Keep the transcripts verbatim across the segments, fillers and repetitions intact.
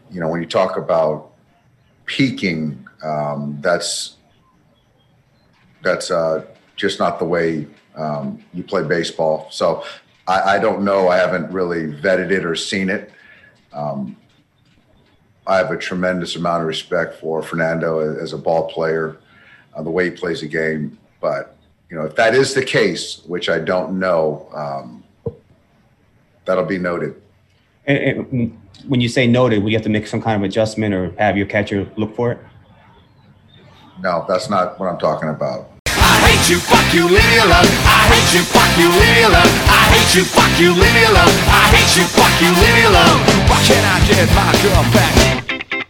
you know, when you talk about peaking, um, that's that's uh, just not the way um, you play baseball. So I, I don't know. I haven't really vetted it or seen it. Um, I have a tremendous amount of respect for Fernando as a ball player, uh, the way he plays the game. But, you know, if that is the case, which I don't know, um, that'll be noted. And, and when you say noted, will you have to make some kind of adjustment or have your catcher look for it? No, that's not what I'm talking about. I hate you, fuck you, leave me alone. I hate you, fuck you, leave me alone. I hate you, fuck you, leave me alone. I hate you, fuck you, leave me alone. Why can't I get my girl back?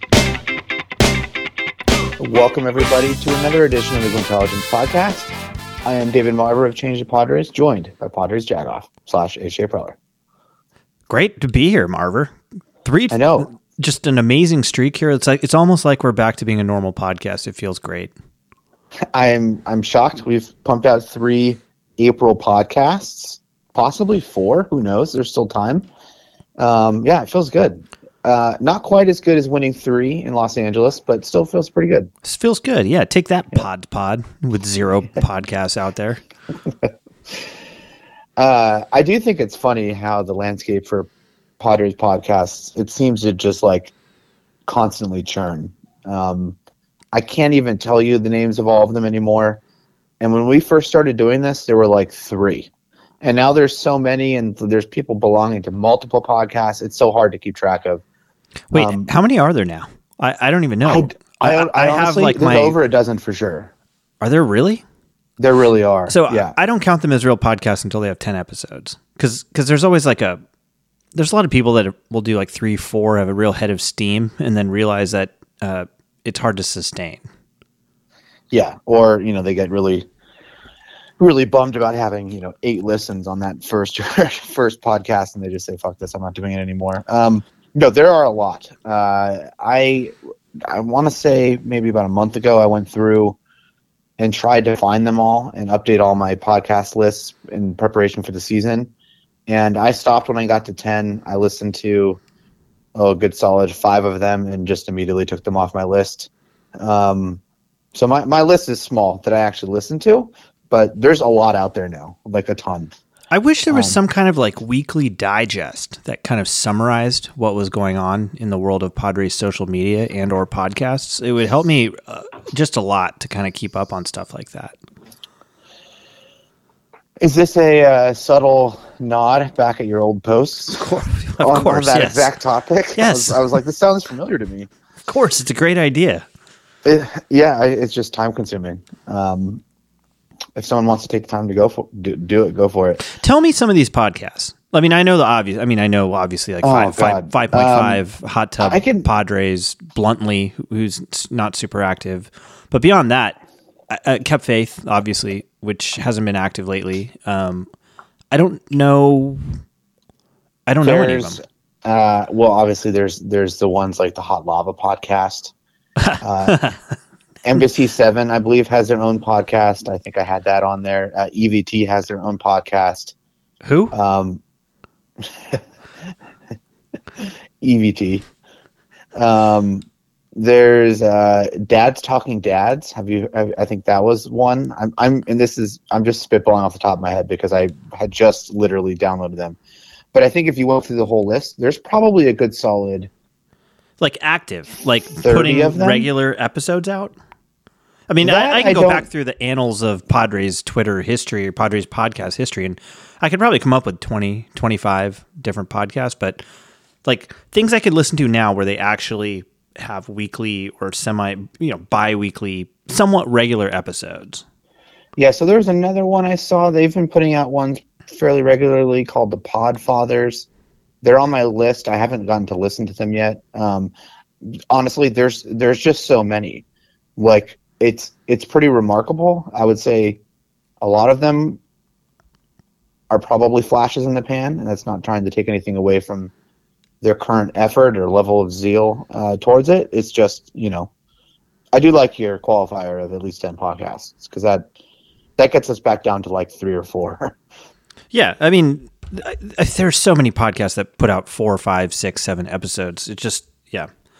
Welcome, everybody, to another edition of the Intelligence Podcast. I am David Marver of Change the Padres, joined by Padres Jagoff slash H J Preller. Great to be here, Marver. Three, I know. Just an amazing streak here. It's like it's almost like we're back to being a normal podcast. It feels great. I'm I'm shocked. We've pumped out three April podcasts, possibly four. Who knows? There's still time. Um, yeah, it feels good. Uh, not quite as good as winning three in Los Angeles, but still feels pretty good. This feels good. Yeah, take that yeah. pod pod with zero podcasts out there. uh, I do think it's funny how the landscape for Padres podcasts, it seems to just like constantly churn. Um, I can't even tell you the names of all of them anymore. And when we first started doing this, there were like three. And now there's so many, and there's people belonging to multiple podcasts. It's so hard to keep track of. Wait, um, how many are there now? I, I don't even know. I, I, I, I have honestly, like my over a dozen for sure. Are there really? There really are. So yeah. I, I don't count them as real podcasts until they have ten episodes. Because because there's always like a there's a lot of people that will do like three, four, have a real head of steam, and then realize that uh, it's hard to sustain. Yeah, or you know they get really, really bummed about having you know eight listens on that first first podcast, and they just say, "Fuck this, I'm not doing it anymore." Um, no, there are a lot. Uh, I I want to say maybe about a month ago, I went through and tried to find them all and update all my podcast lists in preparation for the season. And I stopped when I got to ten. I listened to oh, a good solid five of them and just immediately took them off my list. Um, so my, my list is small that I actually listen to, but there's a lot out there now, like a ton. I wish there was um, some kind of like weekly digest that kind of summarized what was going on in the world of Padres social media and or podcasts. It would help me uh, just a lot to kind of keep up on stuff like that. Is this a uh, subtle nod back at your old posts? Of course, of on, course on that yes. exact topic? Yes. I was, I was like, this sounds familiar to me. Of course, it's a great idea. It, yeah, I, it's just time consuming. Um, if someone wants to take the time to go for do, do it, go for it. Tell me some of these podcasts. I mean, I know the obvious. I mean, I know obviously like oh, five, five, five point five, um, Hot Tub, I can, Padres, Bluntly, who's not super active. But beyond that, uh, Kept Faith, obviously, which hasn't been active lately. Um, I don't know. I don't know any of them. Uh, well, obviously, there's there's the ones like the Hot Lava podcast. Uh, Embassy seven, I believe, has their own podcast. I think I had that on there. Uh, E V T has their own podcast. Who? Um, E V T. Um, there's uh, Dads Talking Dads. Have you? I, I think that was one. I'm, I'm, and this is I'm just spitballing off the top of my head because I had just literally downloaded them. But I think if you went through the whole list, there's probably a good solid, like active, like putting regular episodes out. I mean, I, I can I go don't... back through the annals of Padres Twitter history or Padres podcast history, and I could probably come up with twenty, twenty-five different podcasts, but like things I could listen to now where they actually have weekly or semi, you know, bi-weekly, somewhat regular episodes. Yeah, so there's another one I saw. They've been putting out ones fairly regularly called the Pod Fathers. They're on my list. I haven't gotten to listen to them yet. Um, honestly, there's there's just so many. Like, It's it's pretty remarkable. I would say a lot of them are probably flashes in the pan, and that's not trying to take anything away from their current effort or level of zeal uh, towards it. It's just, you know, I do like your qualifier of at least ten podcasts because that that gets us back down to like three or four. Yeah, I mean, there's so many podcasts that put out four, five, six, seven episodes. It just, yeah.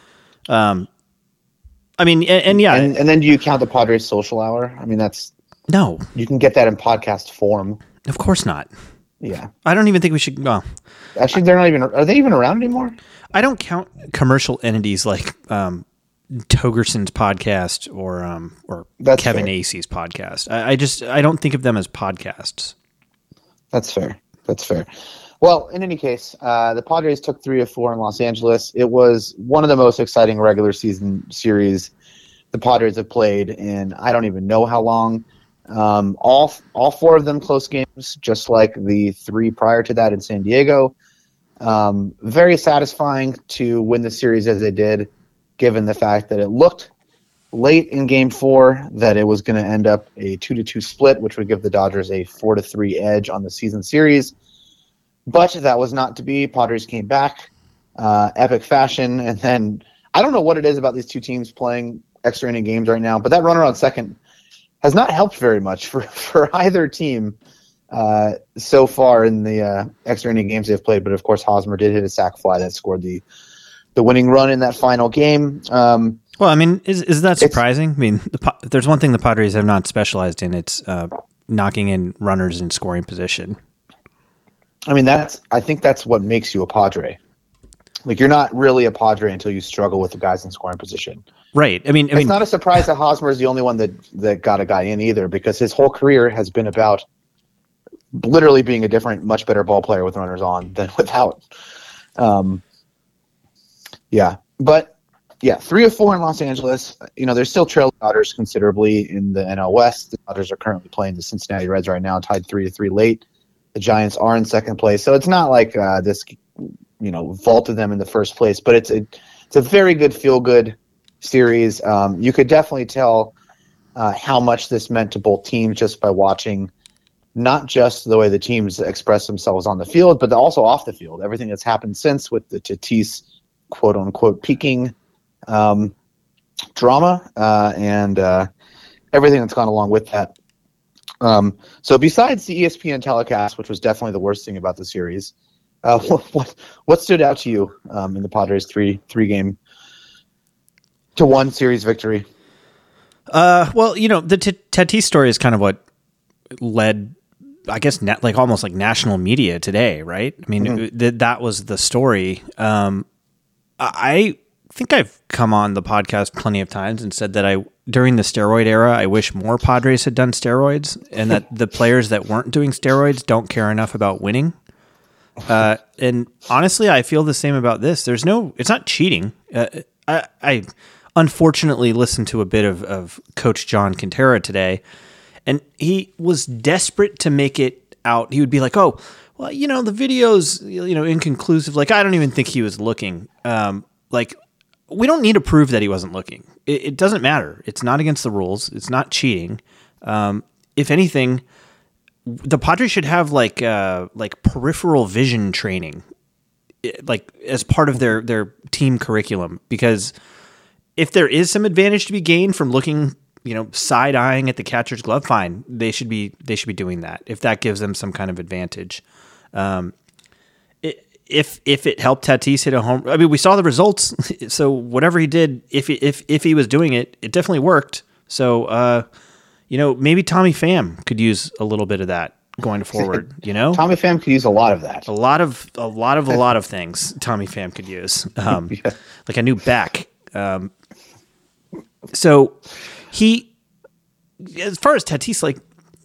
Um, I mean, and, and yeah, And, and then do you count the Padres social hour? I mean, that's no, you can get that in podcast form. of course not. Yeah. I don't even think we should. Well, Actually, they're not even. Are they even around anymore? I don't count commercial entities like um, Togerson's podcast or um, or That's Kevin fair. Acey's podcast. I, I just I don't think of them as podcasts. That's fair. That's fair. Well, in any case, uh, the Padres took three of four in Los Angeles. It was one of the most exciting regular season series the Padres have played in I don't even know how long. Um, all all four of them close games, just like the three prior to that in San Diego. Um, very satisfying to win the series as they did, given the fact that it looked late in Game Four that it was going to end up a two to two split, which would give the Dodgers a four to three edge on the season series. But that was not to be. Padres came back, uh, epic fashion, and then I don't know what it is about these two teams playing extra inning games right now, but that runner on second has not helped very much for, for either team uh, so far in the uh, extra inning games they've played. But of course, Hosmer did hit a sac fly that scored the the winning run in that final game. Um, Well, I mean, is is that surprising? I mean, the, Pa- if there's one thing the Padres have not specialized in, it's uh, knocking in runners in scoring position. I mean, that's I think that's what makes you a Padre. Like, you're not really a Padre until you struggle with the guys in scoring position. Right. I mean, I It's mean, not a surprise that Hosmer is the only one that, that got a guy in either, because his whole career has been about literally being a different, much better ball player with runners on than without. Um, yeah. But, yeah, three of four in Los Angeles. You know, they're still trailing Dodgers considerably in the N L West. The Dodgers are currently playing the Cincinnati Reds right now, tied three to three late. The Giants are in second place. So it's not like uh, this, you know, vaulted them in the first place, but it's a, it's a very good feel-good series. Um, you could definitely tell uh, how much this meant to both teams just by watching not just the way the teams express themselves on the field, but also off the field. Everything that's happened since with the Tatis quote-unquote peaking um, drama uh, and uh, everything that's gone along with that. Um, so besides the E S P N telecast, which was definitely the worst thing about the series, uh, what what stood out to you um, in the Padres' three three game to one series victory? uh, well, you know, the T- Tatis story is kind of what led, I guess, na- like almost like national media today, right? I mean, Mm-hmm. th- that was the story. Um, I think I've come on the podcast plenty of times and said that I, during the steroid era, I wish more Padres had done steroids, and that the players that weren't doing steroids don't care enough about winning. Uh, and honestly, I feel the same about this. There's no, it's not cheating. Uh, I, I unfortunately listened to a bit of, of Coach John Quintera today, and he was desperate to make it out. He would be like, oh, well, you know, the video's, you know, inconclusive. Like, I don't even think he was looking. Um, like, we don't need to prove that he wasn't looking. It, it doesn't matter. It's not against the rules. It's not cheating. Um, if anything, the Padres should have like uh, like peripheral vision training, like as part of their their team curriculum. Because if there is some advantage to be gained from looking, you know, side eyeing at the catcher's glove, fine. They should be they should be doing that if that gives them some kind of advantage. Um, it, if if it helped Tatis hit a home, I mean, we saw the results. So whatever he did, if he, if if he was doing it, it definitely worked. So uh, you know, maybe Tommy Pham could use a little bit of that going forward. You know, Tommy Pham could use a lot of that. a lot of a lot of a lot of things Tommy Pham could use, um, Yeah. like a new back. Um, so he, as far as Tatis, like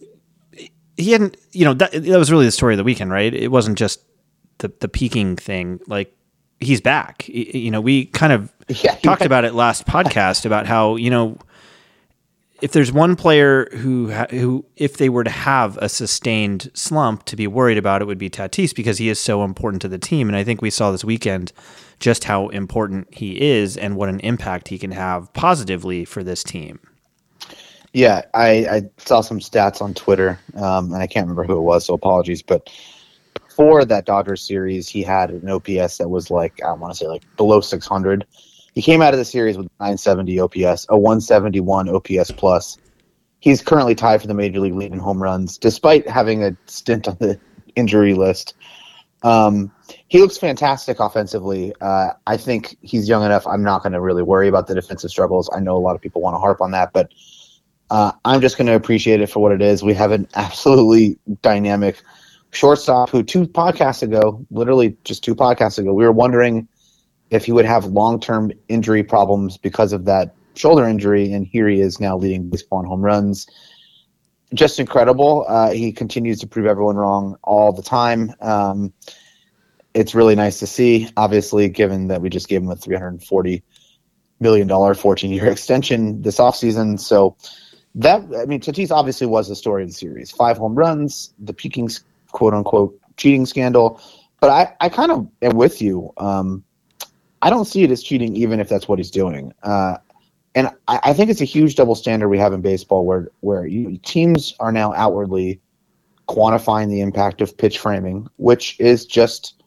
he hadn't, you know, that, that was really the story of the weekend, right? It wasn't just the the peaking thing. Like he's back. Y- You know, we kind of Yeah, he talked went- about it last podcast about how, you know, if there's one player who ha- who if they were to have a sustained slump to be worried about, it would be Tatis, because he is so important to the team. And I think we saw this weekend just how important he is and what an impact he can have positively for this team. Yeah, I, I saw some stats on Twitter, um, and I can't remember who it was, so apologies. But for that Dodgers series, he had an O P S that was like, I want to say like below six hundred. He came out of the series with nine seventy O P S, a one seventy-one O P S plus. He's currently tied for the major league lead in home runs, despite having a stint on the injury list. Um, he looks fantastic offensively. Uh, I think he's young enough. I'm not going to really worry about the defensive struggles. I know a lot of people want to harp on that, but uh, I'm just going to appreciate it for what it is. We have an absolutely dynamic shortstop who two podcasts ago, literally just two podcasts ago, we were wondering if he would have long-term injury problems because of that shoulder injury, and here he is now leading baseball in home runs. Just incredible. Uh, he continues to prove everyone wrong all the time. Um, it's really nice to see, obviously, given that we just gave him a three hundred forty million dollars fourteen-year extension this offseason. So that, I mean, Tatis obviously was the story of the series. Five home runs, the peaking, quote-unquote, cheating scandal. But I, I kind of am with you. Um, I don't see it as cheating, even if that's what he's doing. Uh, and I, I think it's a huge double standard we have in baseball where, where you, teams are now outwardly quantifying the impact of pitch framing, which is just,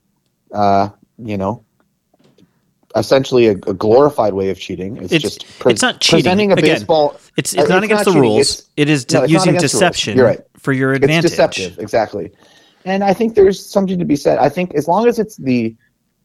uh, you know, essentially a, a glorified way of cheating. It's, It's just pre- it's not cheating. presenting a Again, baseball. It's it's uh, not against the cheating. rules. It's- It is de- no, it's not using against the rules. deception You're right. for your advantage. It's deceptive, exactly. And I think there's something to be said. I think as long as it's the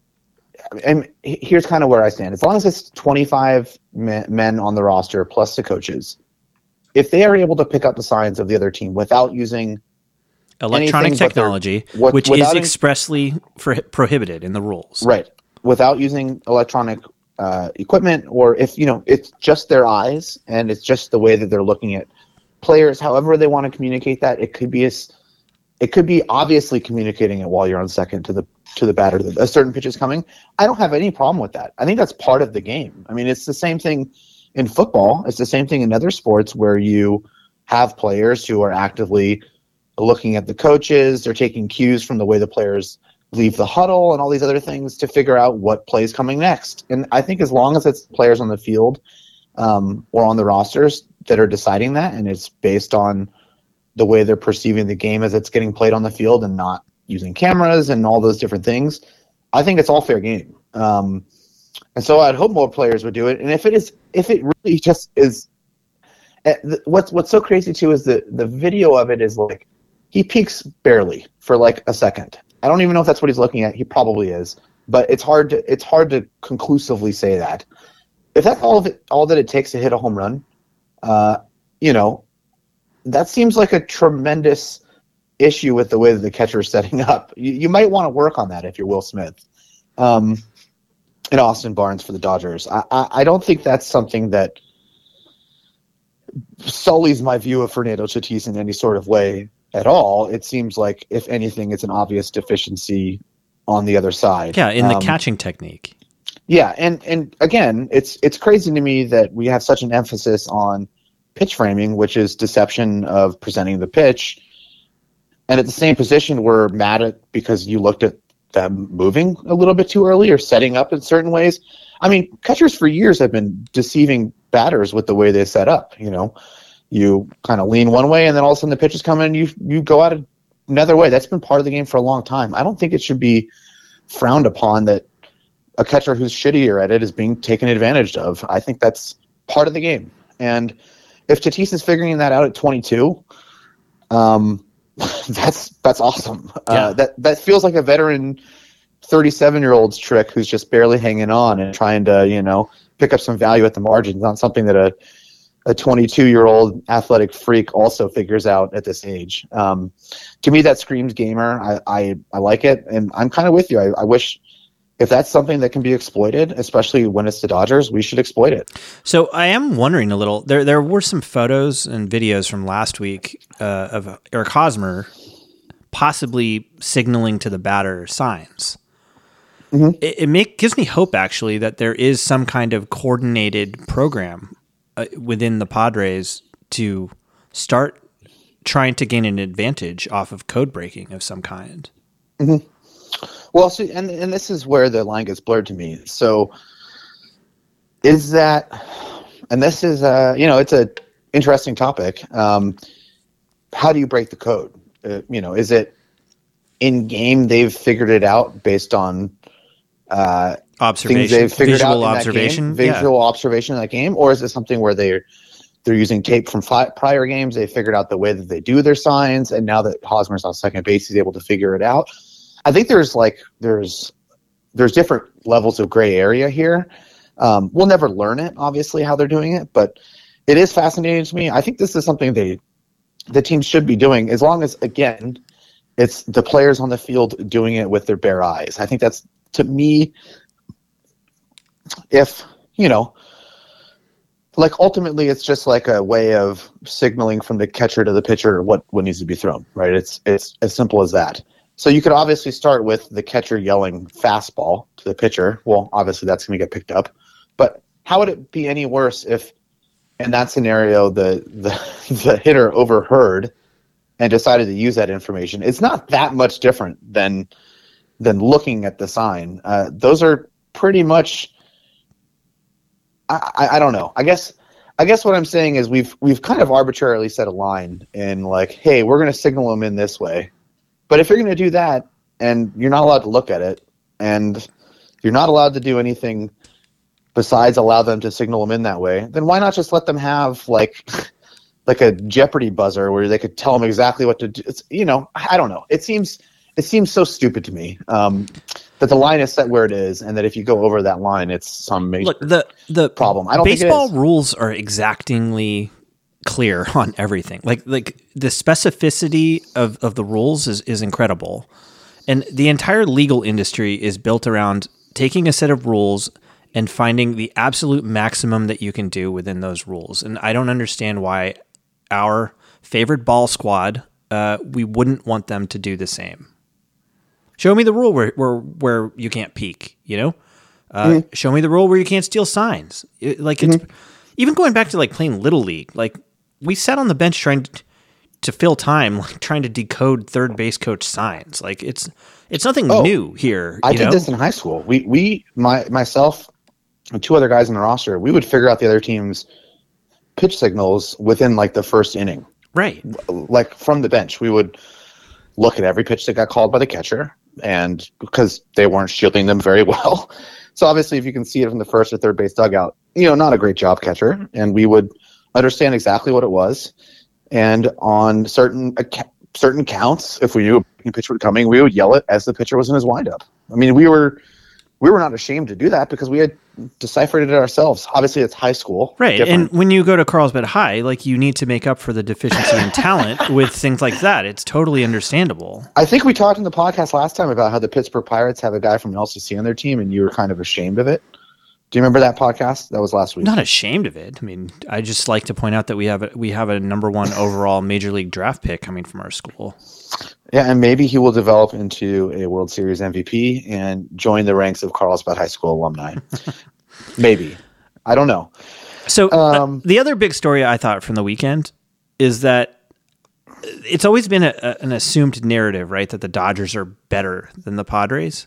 and here's kind of where I stand. As long as it's twenty-five men, men on the roster plus the coaches, if they are able to pick up the signs of the other team without using Electronic anything but their- technology, what- which is without any- expressly for, prohibited in the rules. right, without using electronic uh, equipment, or if you know it's just their eyes and it's just the way that they're looking at players, however they want to communicate that, it could be as it could be obviously communicating it while you're on second to the to the batter that a certain pitch is coming. I don't have any problem with that. I think that's part of the game. I mean, it's the same thing in football. It's the same thing in other sports where you have players who are actively looking at the coaches. They're taking cues from the way the players leave the huddle and all these other things to figure out what play's coming next. And I think as long as it's players on the field um, or on the rosters that are deciding that, and it's based on the way they're perceiving the game as it's getting played on the field and not using cameras and all those different things, I think it's all fair game. Um, and so I'd hope more players would do it. And if it is, if it really just is, uh, th- what's what's so crazy too is that the video of it is like he peeks barely for like a second. I don't even know if that's what he's looking at. He probably is, but it's hard to it's hard to conclusively say that. If that's all of it, all that it takes to hit a home run, uh, you know, that seems like a tremendous issue with the way that the catcher is setting up. You, you might want to work on that if you're Will Smith. Um, and Austin Barnes for the Dodgers. I, I, I don't think that's something that sullies my view of Fernando Tatis in any sort of way at all. It seems like, if anything, it's an obvious deficiency on the other side. Yeah, in the Um, catching technique. Yeah, and, and again, it's it's crazy to me that we have such an emphasis on pitch framing, which is deception of presenting the pitch. And at the same position, we're mad at because you looked at them moving a little bit too early or setting up in certain ways. I mean, catchers for years have been deceiving batters with the way they set up. You know, you kind of lean one way and then all of a sudden the pitch is coming and you, you go out another way. That's been part of the game for a long time. I don't think it should be frowned upon that a catcher who's shittier at it is being taken advantage of. I think that's part of the game. And if Tatis is figuring that out at twenty-two, um, that's that's awesome. Yeah. Uh, that that feels like a veteran thirty-seven-year-old's trick who's just barely hanging on and trying to, you know, pick up some value at the margins. Not something that a a twenty-two-year-old athletic freak also figures out at this age. Um, to me, that screams gamer. I I, I like it, and I'm kind of with you. I, I wish. If that's something that can be exploited, especially when it's the Dodgers, we should exploit it. So I am wondering a little. There, there were some photos and videos from last week uh, of Eric Hosmer possibly signaling to the batter signs. Mm-hmm. It, it make, gives me hope, actually, that there is some kind of coordinated program uh, within the Padres to start trying to gain an advantage off of code breaking of some kind. Mm-hmm. Well, see, and and this is where the line gets blurred to me. So, is that, and this is, uh, you know, it's a interesting topic. Um, how do you break the code? Uh, you know, is it in game they've figured it out based on uh, observation, things they've figured visual out in observation, that game, visual yeah. observation in that game, or is it something where they're they're using tape from fi- prior games? They figured out the way that they do their signs, and now that Hosmer's on second base, he's able to figure it out. I think there's like there's there's different levels of gray area here. Um, we'll never learn it, obviously, how they're doing it, but it is fascinating to me. I think this is something they the team should be doing, as long as, again, it's the players on the field doing it with their bare eyes. I think that's, to me, if, you know, like ultimately it's just like a way of signaling from the catcher to the pitcher what, what needs to be thrown, right? It's it's as simple as that. So you could obviously start with the catcher yelling fastball to the pitcher. Well, obviously that's going to get picked up. But how would it be any worse if, in that scenario, the, the the hitter overheard and decided to use that information? It's not that much different than than looking at the sign. Uh, those are pretty much. I, I, I don't know. I guess I guess what I'm saying is we've we've kind of arbitrarily set a line in like, hey, we're going to signal them in this way. But if you're going to do that and you're not allowed to look at it and you're not allowed to do anything besides allow them to signal them in that way, then why not just let them have like like a Jeopardy buzzer where they could tell them exactly what to do? It's, you know, I don't know. It seems it seems so stupid to me um, that the line is set where it is, and that if you go over that line, it's some major Look, the the problem. I don't baseball think it is. rules are exactingly clear on everything. Like like the specificity of, of the rules is, is incredible. And the entire legal industry is built around taking a set of rules and finding the absolute maximum that you can do within those rules. And I don't understand why our favorite ball squad, uh, we wouldn't want them to do the same. Show me the rule where where, where you can't peek, you know? Uh, mm-hmm. Show me the rule where you can't steal signs. It, like it's mm-hmm. even going back to like playing Little League. Like we sat on the bench trying to, to fill time, like trying to decode third base coach signs. Like it's it's nothing oh, new here. I you did know? this in high school. We we my myself and two other guys in the roster, we would figure out the other team's pitch signals within like the first inning. Right. Like from the bench, we would look at every pitch that got called by the catcher, and because they weren't shielding them very well. So obviously if you can see it from the first or third base dugout, you know, not a great job, catcher. And we would understand exactly what it was. And on certain certain counts, if we knew a pitch was coming, we would yell it as the pitcher was in his windup. I mean, we were we were not ashamed to do that because we had deciphered it ourselves. Obviously, it's high school. Right. Different. And when you go to Carlsbad High, like you need to make up for the deficiency in talent with things like that. It's totally understandable. I think we talked in the podcast last time about how the Pittsburgh Pirates have a guy from L C C on their team, and you were kind of ashamed of it. Do you remember that podcast? That was last week. Not ashamed of it. I mean, I just like to point out that we have a, we have a number one overall Major League draft pick coming from our school. Yeah, and maybe he will develop into a World Series M V P and join the ranks of Carlsbad High School alumni. Maybe. I don't know. So Um, uh, the other big story I thought from the weekend is that it's always been a, a, an assumed narrative, right, that the Dodgers are better than the Padres.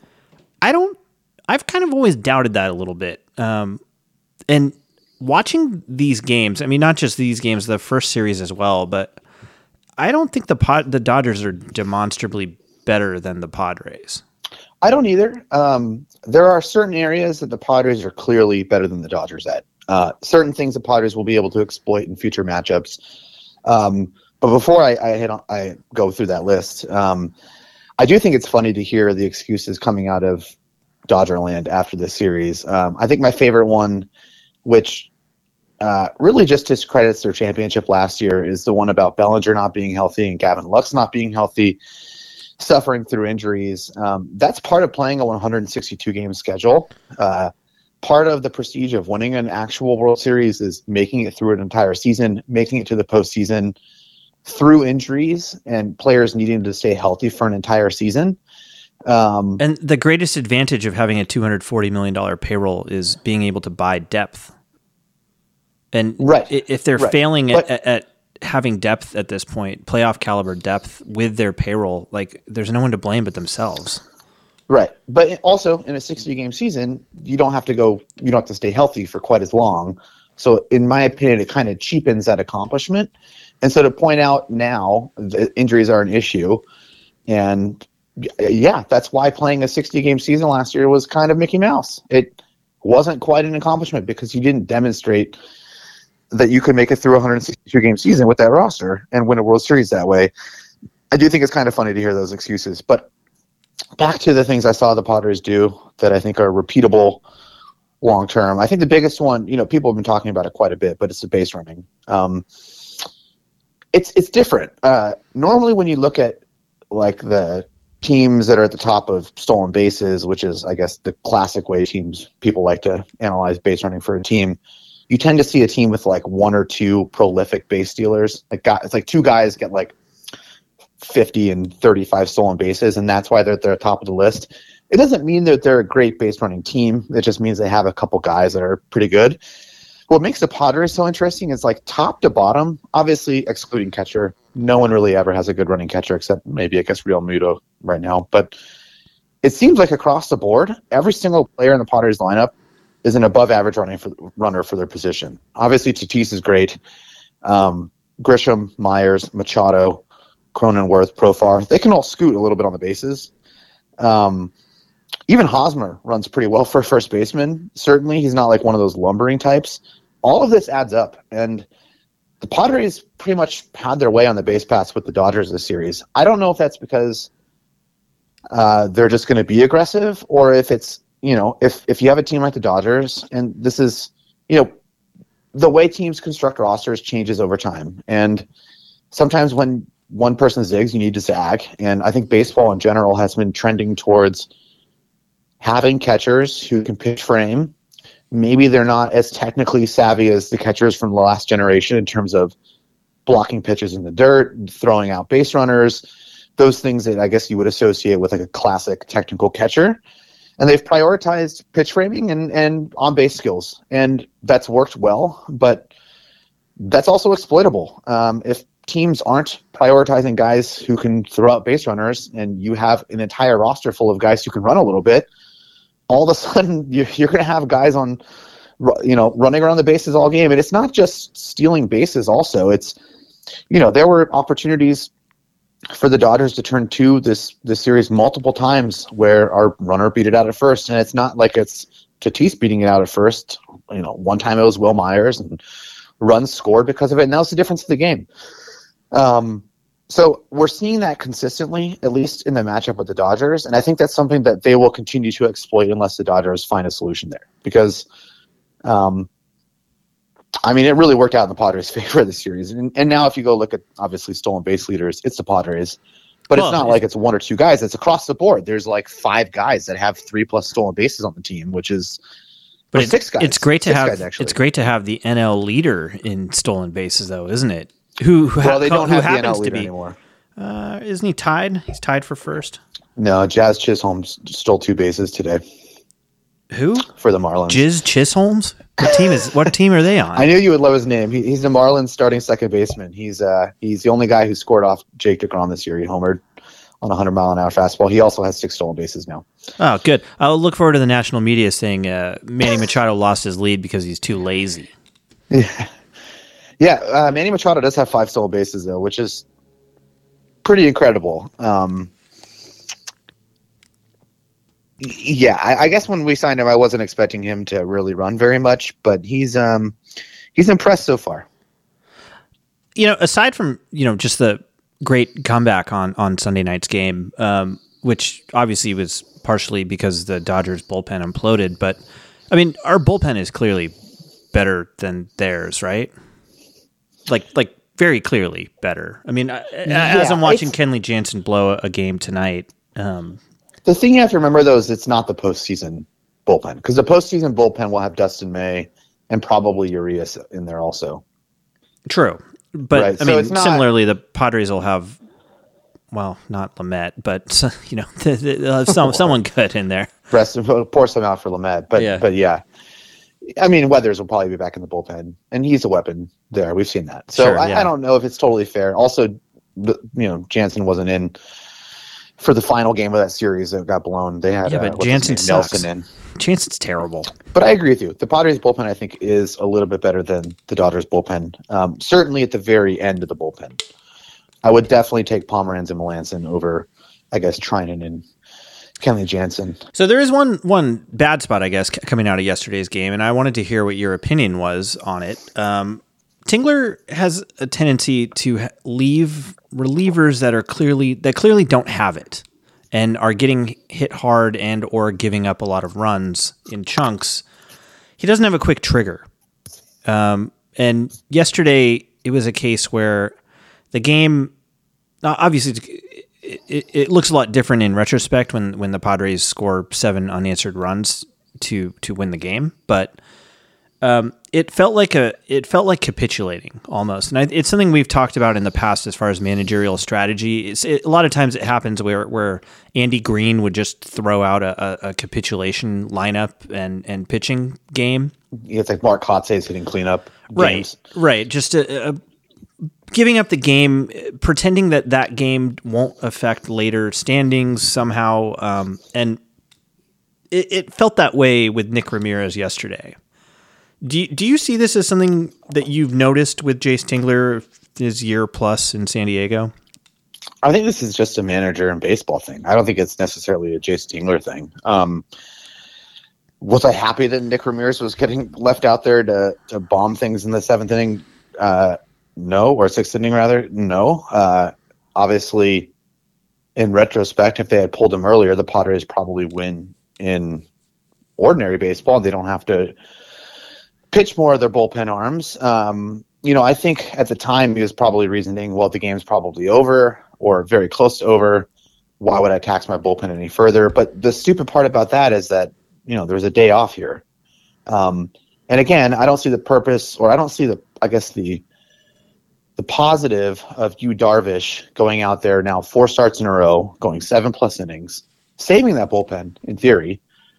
I don't I've kind of always doubted that a little bit. Um, and watching these games, I mean, not just these games, the first series as well, but I don't think the pod, the Dodgers are demonstrably better than the Padres. I don't either. Um, there are certain areas that the Padres are clearly better than the Dodgers at. Uh, certain things the Padres will be able to exploit in future matchups. Um, but before I, I, hit on, I go through that list, um, I do think it's funny to hear the excuses coming out of Dodgerland after this series. Um, I think my favorite one, which uh, really just discredits their championship last year, is the one about Bellinger not being healthy and Gavin Lux not being healthy, suffering through injuries. Um, that's part of playing a one hundred sixty-two game schedule. Uh, part of the prestige of winning an actual World Series is making it through an entire season, making it to the postseason through injuries and players needing to stay healthy for an entire season. Um, and the greatest advantage of having a two hundred forty million dollars payroll is being able to buy depth. And right, if they're right. failing but, at, at having depth at this point, playoff caliber depth with their payroll, like there's no one to blame but themselves. Right. But also in a sixty game season, you don't have to go, you don't have to stay healthy for quite as long. So in my opinion, it kind of cheapens that accomplishment. And so to point out now that injuries are an issue, and yeah, that's why playing a sixty game season last year was kind of Mickey Mouse. It wasn't quite an accomplishment because you didn't demonstrate that you could make it through a one hundred sixty-two game season with that roster and win a World Series that way. I do think it's kind of funny to hear those excuses, but back to the things I saw the Padres do that I think are repeatable long term. I think the biggest one, you know, people have been talking about it quite a bit, but it's the base running. Um, it's it's different. Uh, normally, when you look at like the teams that are at the top of stolen bases, which is, I guess, the classic way teams people like to analyze base running for a team, you tend to see a team with like one or two prolific base stealers. Like, guys, it's like two guys get like fifty and thirty-five stolen bases, and that's why they're at the top of the list. It doesn't mean that they're a great base running team. It just means they have a couple guys that are pretty good. What makes the Padres so interesting is like top to bottom, obviously excluding catcher. No one really ever has a good running catcher except maybe, I guess, Real Muto right now. But it seems like across the board, every single player in the Padres lineup is an above average running for, runner for their position. Obviously, Tatis is great. Um, Grisham, Myers, Machado, Cronenworth, Profar, they can all scoot a little bit on the bases. Um, even Hosmer runs pretty well for a first baseman. Certainly, he's not like one of those lumbering types. All of this adds up, and the Padres pretty much had their way on the base paths with the Dodgers this series. I don't know if that's because uh, they're just going to be aggressive, or if it's, you know, if if you have a team like the Dodgers, and this is, you know, the way teams construct rosters changes over time, and sometimes when one person zigs, you need to zag. And I think baseball in general has been trending towards having catchers who can pitch frame. Maybe they're not as technically savvy as the catchers from the last generation in terms of blocking pitches in the dirt, throwing out base runners, those things that I guess you would associate with like a classic technical catcher. And they've prioritized pitch framing and, and on-base skills. And that's worked well, but that's also exploitable. Um, if teams aren't prioritizing guys who can throw out base runners and you have an entire roster full of guys who can run a little bit, all of a sudden you're, you're going to have guys on, you know, running around the bases all game. And it's not just stealing bases also. It's, you know, there were opportunities for the Dodgers to turn two this, this series multiple times where our runner beat it out at first. And it's not like it's Tatis beating it out at first. You know, one time it was Will Myers and runs scored because of it. And that was the difference of the game. Um, so we're seeing that consistently, at least in the matchup with the Dodgers. And I think that's something that they will continue to exploit unless the Dodgers find a solution there. Because, um, I mean, it really worked out in the Padres' favor this series. And, and now if you go look at, obviously, stolen base leaders, it's the Padres. But well, it's not like it's one or two guys. It's across the board. There's like five guys that have three-plus stolen bases on the team, which is but it's, six guys. It's great to six have guys, It's great to have the N L leader in stolen bases, though, isn't it? Who, who well, they don't who have the happens N L to leader be anymore. Uh, isn't he tied? He's tied for first. No, Jazz Chisholm stole two bases today. Who? For the Marlins. Jizz Chisholms? What team is? What team are they on? I knew you would love his name. He, he's the Marlins starting second baseman. He's uh he's the only guy who scored off Jake DeGrom this year. He homered on a hundred mile an hour fastball. He also has six stolen bases now. Oh, good. I'll look forward to the national media saying uh, Manny Machado lost his lead because he's too lazy. Yeah, yeah. Uh, Manny Machado does have five stolen bases though, which is pretty incredible. Um, yeah, I, I guess when we signed him, I wasn't expecting him to really run very much, but he's um, he's impressed so far. You know, aside from, you know, just the great comeback on, on Sunday night's game, um, which obviously was partially because the Dodgers bullpen imploded, but I mean, our bullpen is clearly better than theirs, right? Like, like very clearly better. I mean, yeah, as I'm watching Kenley Jansen blow a game tonight. Um, the thing you have to remember, though, is it's not the postseason bullpen, because the postseason bullpen will have Dustin May and probably Urias in there also. True. But, right. I so mean, not, similarly, the Padres will have, well, not Lamet, but, you know, they'll have some, someone good in there. Rest, pour some out for Lamet. But, yeah. but yeah. I mean, Weathers will probably be back in the bullpen, and he's a weapon there. We've seen that. So sure, I, yeah. I don't know if it's totally fair. Also, you know, Jansen wasn't in for the final game of that series that got blown. They had yeah, but uh, Jansen Nelson in. Jansen's terrible. But I agree with you. The Padres bullpen, I think, is a little bit better than the Dodgers bullpen. Um, certainly at the very end of the bullpen. I would definitely take Pomeranz and Melanson over, I guess, Trinan and Kenley Jansen. So there is one one bad spot, I guess, coming out of yesterday's game, and I wanted to hear what your opinion was on it. Um, Tingler has a tendency to leave relievers that are clearly that clearly don't have it, and are getting hit hard and or giving up a lot of runs in chunks, he doesn't have a quick trigger. Um, and yesterday it was a case where the game, obviously it, it, it looks a lot different in retrospect when, when the Padres score seven unanswered runs to, to win the game. But um, it felt like a, it felt like capitulating almost. And I, it's something we've talked about in the past as far as managerial strategy. It's, it, a lot of times it happens where, where Andy Green would just throw out a, a, a capitulation lineup and, and pitching game. It's like Mark Kotze's hitting cleanup games. Right, right. Just a, a, giving up the game, pretending that that game won't affect later standings somehow. Um, and it, it felt that way with Nick Ramirez yesterday. Do you, do you see this as something that you've noticed with Jace Tingler his year plus in San Diego? I think this is just a manager and baseball thing. I don't think it's necessarily a Jace Tingler thing. Um, Was I happy that Nick Ramirez was getting left out there to, to bomb things in the seventh inning? Uh, no, or sixth inning rather. No. Uh, obviously, in retrospect, if they had pulled him earlier, the Padres probably win in ordinary baseball. They don't have to pitch more of their bullpen arms. Um, you know, I think at the time he was probably reasoning, well, the game's probably over or very close to over. Why would I tax my bullpen any further? But the stupid part about that is that, you know, there's a day off here. Um, and again, I don't see the purpose, or I don't see the, I guess the, the positive of Yu Darvish going out there now four starts in a row, going seven plus innings, saving that bullpen in theory.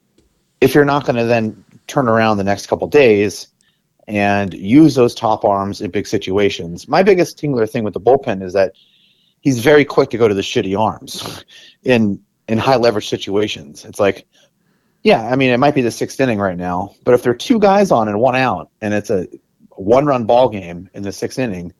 If you're not going to then turn around the next couple days and use those top arms in big situations. My biggest Tingler thing with the bullpen is that he's very quick to go to the shitty arms in, in high leverage situations. It's like, yeah, I mean, it might be the sixth inning right now, but if there are two guys on and one out, and it's a one-run ball game in the sixth inning,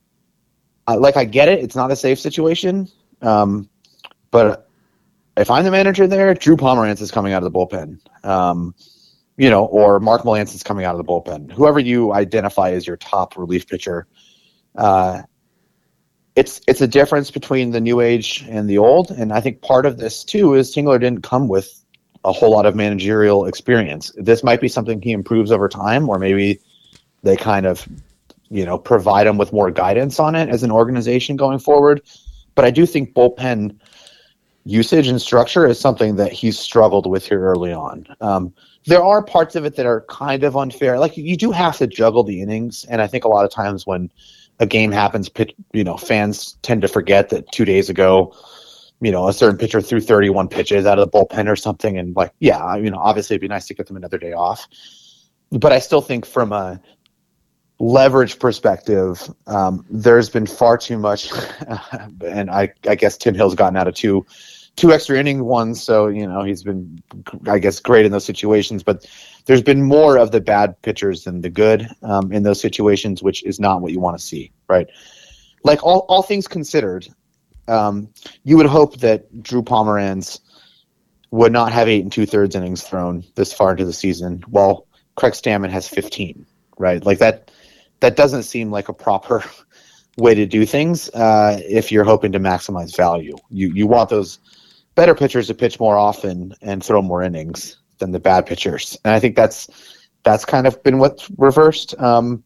I, like I get it, it's not a safe situation, um, but if I'm the manager there, Drew Pomeranz is coming out of the bullpen, um, you know, or Mark Melancon's coming out of the bullpen. Whoever you identify as your top relief pitcher, uh, it's it's a difference between the new age and the old, and I think part of this too is Tingler didn't come with a whole lot of managerial experience. This might be something he improves over time, or maybe they kind of, you know, provide him with more guidance on it as an organization going forward. But I do think bullpen usage and structure is something that he's struggled with here early on. Um, there are parts of it that are kind of unfair. Like, you do have to juggle the innings. And I think a lot of times when a game happens, pit, you know, fans tend to forget that two days ago, you know, a certain pitcher threw thirty-one pitches out of the bullpen or something. And like, yeah, you know, obviously it'd be nice to get them another day off. But I still think from a leverage perspective, um, there's been far too much. and I, I guess Tim Hill's gotten out of two, two extra inning ones. So, you know, he's been, I guess, great in those situations. But there's been more of the bad pitchers than the good um, in those situations, which is not what you want to see, right? Like, all, all things considered, Um, you would hope that Drew Pomeranz would not have eight and two thirds innings thrown this far into the season, while Craig Stammen has fifteen, right? Like that, that doesn't seem like a proper way to do things. Uh, if you're hoping to maximize value, you, you want those better pitchers to pitch more often and throw more innings than the bad pitchers. And I think that's, that's kind of been what's reversed. Um,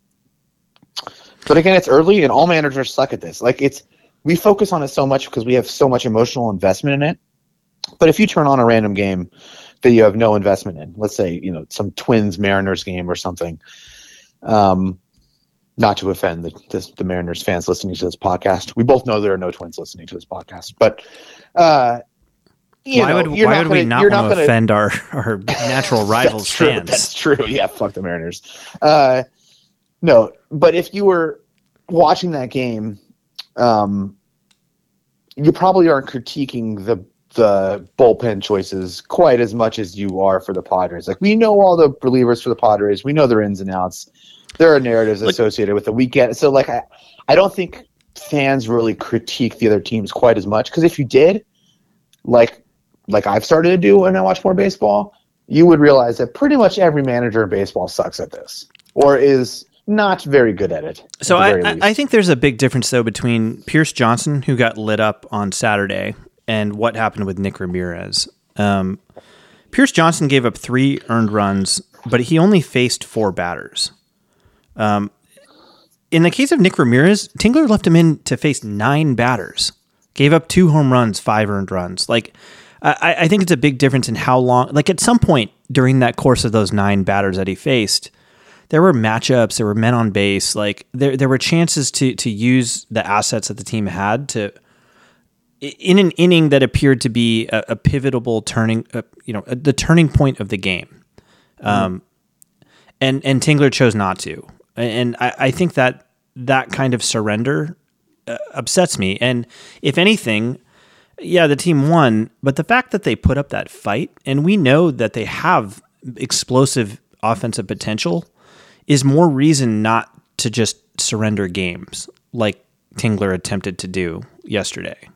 but again, it's early and all managers suck at this. Like it's, we focus on it so much because we have so much emotional investment in it. But if you turn on a random game that you have no investment in, let's say, you know, some Twins Mariners game or something, um, not to offend the, the, the Mariners fans listening to this podcast. We both know there are no Twins listening to this podcast, but, uh, you why know, would, you're why not would gonna, we not you're want not to gonna, offend our, our natural rivals that's true, fans? That's true. Yeah, fuck the Mariners. Uh, no, but if you were watching that game, um, you probably aren't critiquing the the bullpen choices quite as much as you are for the Padres. Like, we know all the relievers for the Padres. We know their ins and outs. There are narratives like, associated with the weekend. So, like, I, I don't think fans really critique the other teams quite as much. Because if you did, like like I've started to do when I watch more baseball, you would realize that pretty much every manager in baseball sucks at this or is not very good at it. So I, I think there's a big difference, though, between Pierce Johnson, who got lit up on Saturday, and what happened with Nick Ramirez. Um, Pierce Johnson gave up three earned runs, but he only faced four batters. Um, in the case of Nick Ramirez, Tingler left him in to face nine batters, gave up two home runs, five earned runs. Like, I, I think it's a big difference in how long, like at some point during that course of those nine batters that he faced, there were matchups, there were men on base, like there there were chances to to use the assets that the team had to, in an inning that appeared to be a, a pivotal turning, uh, you know, the turning point of the game. Um, and, and Tingler chose not to. And I, I think that that kind of surrender uh, upsets me. And if anything, yeah, the team won, but the fact that they put up that fight, and we know that they have explosive offensive potential, is more reason not to just surrender games like Tingler attempted to do yesterday.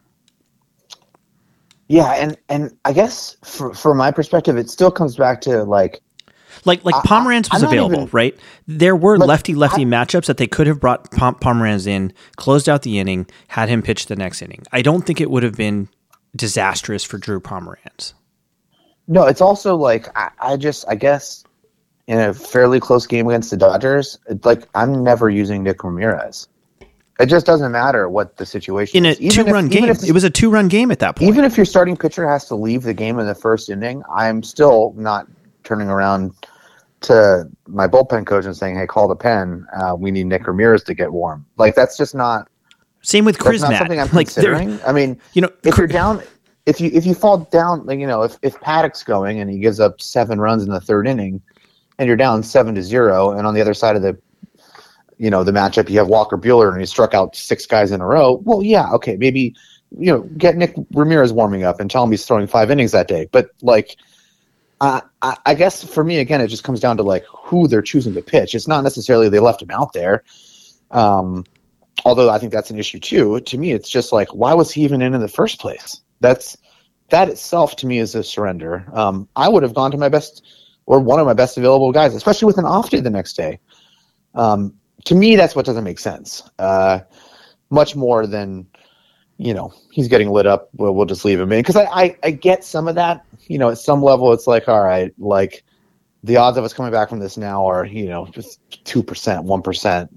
Yeah, and, and I guess for, from my perspective, it still comes back to like, Like like I- Pomeranz was I'm not available, even- right? There were But lefty-lefty I- matchups that they could have brought Pom- Pomeranz in, closed out the inning, had him pitch the next inning. I don't think it would have been disastrous for Drew Pomeranz. no, it's also like, I, I just, I guess, in a fairly close game against the Dodgers, it's like I'm never using Nick Ramirez. It just doesn't matter what the situation In a is. Even if- two-run even game, if the- it was a two-run game at that point. Even if your starting pitcher has to leave the game in the first inning, I'm still not turning around to my bullpen coach and saying, "Hey, call the pen. Uh, we need Nick Ramirez to get warm." Like that's just not. Same with That's not Chrismat. something I'm like they're- considering. I mean, you know, if you're down, if you if you fall down, like you know, if if Paddock's going and he gives up seven runs in the third inning, and you're down seven to zero, and on the other side of the, you know, the matchup, you have Walker Buehler and he struck out six guys in a row. Well, yeah, okay, maybe you know, get Nick Ramirez warming up and tell him he's throwing five innings that day. But like, uh, I, I guess for me, again, it just comes down to like who they're choosing to pitch. It's not necessarily they left him out there. Um, although I think that's an issue too. To me, it's just like, why was he even in in the first place? That's that itself to me is a surrender. Um, I would have gone to my best or one of my best available guys, especially with an off day the next day. Um, to me, that's what doesn't make sense. Uh, much more than, you know, he's getting lit up. Well, we'll just leave him in because I, I, I get some of that. You know, at some level, it's like, all right, like the odds of us coming back from this now are, you know, just two percent, one percent.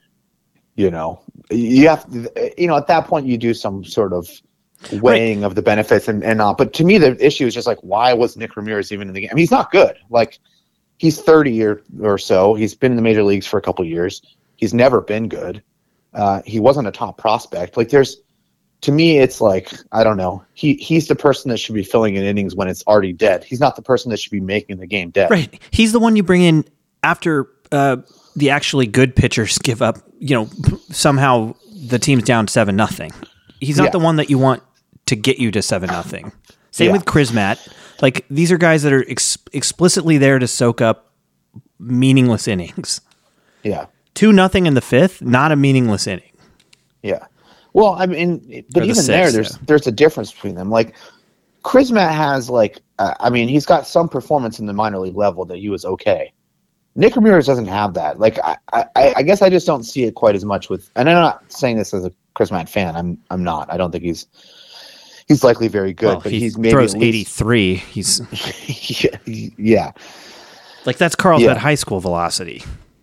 You know, you have, to, you know, at that point, you do some sort of weighing right. of the benefits and, and not. But to me, the issue is just like, why was Nick Ramirez even in the game? I mean, he's not good. Like, he's thirty or, or so. He's been in the major leagues for a couple of years. He's never been good. Uh, he wasn't a top prospect. Like, there's, to me, it's like, I don't know. He He's the person that should be filling in innings when it's already dead. He's not the person that should be making the game dead. Right. He's the one you bring in after uh, the actually good pitchers give up, you know, somehow the team's down seven nothing. He's not yeah. the one that you want to get you to seven nothing. Same yeah. with Chrismat. Like, these are guys that are ex- explicitly there to soak up meaningless innings. Yeah. Two nothing in the fifth, not a meaningless inning. Yeah. Well, I mean, but Or even the sixth, there, there's yeah. there's a difference between them. Like, Chrismat has, like, uh, I mean, he's got some performance in the minor league level that he was okay. Nick Ramirez doesn't have that. Like, I, I, I guess I just don't see it quite as much with, and I'm not saying this as a Chrismat fan. I'm I'm not. I don't think he's he's likely very good, Well, but he he's maybe throws at least, eighty-three. He's yeah, yeah. like, that's Carlsbad Yeah. high school velocity.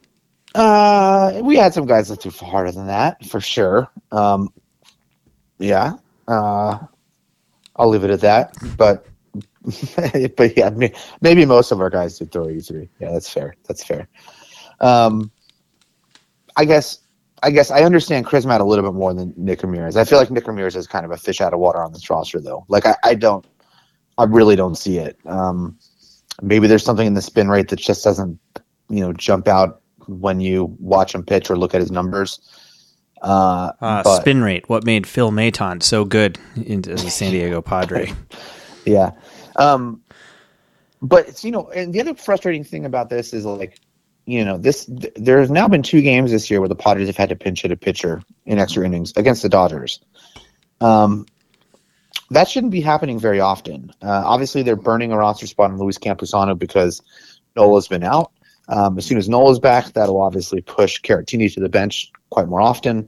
Uh, we had some guys that threw harder than that for sure. Um, yeah. Uh, I'll leave it at that. But but yeah, may- maybe most of our guys did throw eighty-three. Yeah, that's fair. That's fair. Um, I guess I guess I understand Chrismat a little bit more than Nick Ramirez. I feel like Nick Ramirez is kind of a fish out of water on this roster, though. Like I, I don't, I really don't see it. Um, maybe there's something in the spin rate that just doesn't, you know, jump out when you watch him pitch or look at his numbers. Uh, Uh, but, spin rate, what made Phil Maton so good in, as a San Diego Padre. yeah. Um, but it's, you know, and the other frustrating thing about this is like, you know, this th- there's now been two games this year where the Padres have had to pinch hit a pitcher in extra innings against the Dodgers. Um, that shouldn't be happening very often. Uh, obviously, they're burning a roster spot on Luis Campusano because Nola's been out. Um, as soon as Nola's back, that'll obviously push Caratini to the bench quite more often.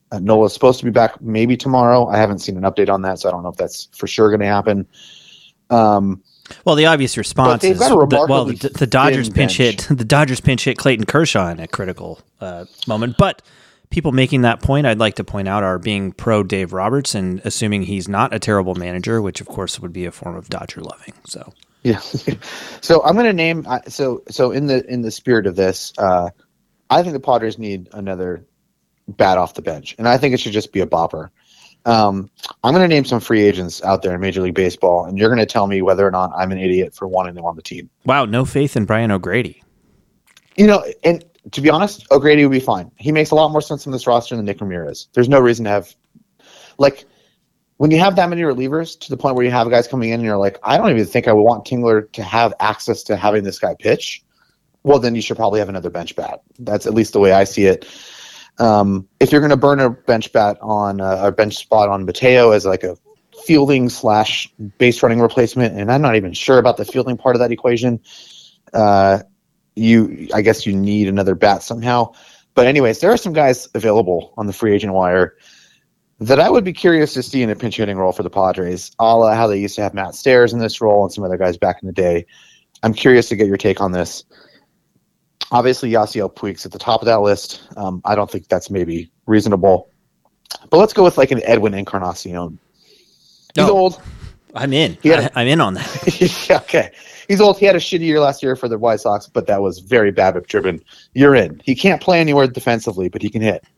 Uh, Nola's supposed to be back maybe tomorrow. I haven't seen an update on that, so I don't know if that's for sure going to happen. Um, Well, the obvious response they've is got a the, remarkably well, the, the Dodgers thin pinch bench. hit the Dodgers pinch hit Clayton Kershaw in a critical uh, moment. But people making that point, I'd like to point out, are being pro Dave Roberts and assuming he's not a terrible manager, which of course would be a form of Dodger loving. So Yeah. So I'm going to name. uh, So so in the in the spirit of this, uh, I think the Padres need another bat off the bench, and I think it should just be a bopper. Um, I'm going to name some free agents out there in Major League Baseball, and you're going to tell me whether or not I'm an idiot for wanting them on the team. wow, no faith in Brian O'Grady. You know, and to be honest, O'Grady would be fine. He makes a lot more sense on this roster than Nick Ramirez. There's no reason to have, like, when you have that many relievers to the point where you have guys coming in and you're like, I don't even think I would want Tingler to have access to having this guy pitch. Well, then you should probably have another bench bat. That's at least the way I see it. Um, if you're going to burn a bench bat on uh, a bench spot on Mateo as like a fielding slash base running replacement, and I'm not even sure about the fielding part of that equation, uh, you, I guess you need another bat somehow. But anyways, there are some guys available on the free agent wire that I would be curious to see in a pinch hitting role for the Padres, a la how they used to have Matt Stairs in this role and some other guys back in the day. I'm curious to get your take on this. Obviously, Yasiel Puig's at the top of that list. Um, I don't think that's maybe reasonable. But let's go with like an Edwin Encarnacion. He's No. old. I'm in. He had I, I'm in on that. Yeah, okay. He's old. He had a shitty year last year for the White Sox, but that was very BABIP driven. You're in. He can't play anywhere defensively, but he can hit.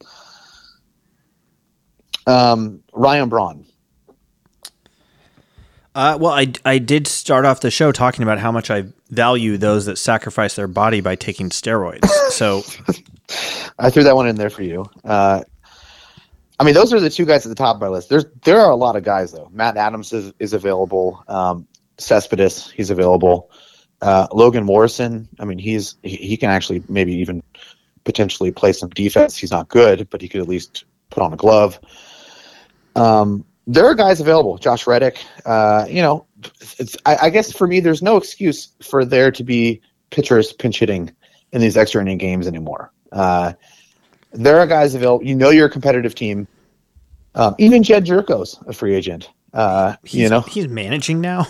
Um, Ryan Braun. Uh, well, I, I did start off the show talking about how much I value those that sacrifice their body by taking steroids. So I threw that one in there for you. Uh, I mean, those are the two guys at the top of my list. There's there are a lot of guys though. Matt Adams is, is available. Um, Cespedes, he's available. Uh, Logan Morrison. I mean, he's he, he can actually maybe even potentially play some defense. He's not good, but he could at least put on a glove. Um, there are guys available. Josh Reddick. Uh, you know, it's, I, I guess for me, there's no excuse for there to be pitchers pinch hitting in these extra inning games anymore. Uh, there are guys available. You know, you're a competitive team. Um, even Jed Jerko's a free agent. Uh, he's, you know, he's managing now.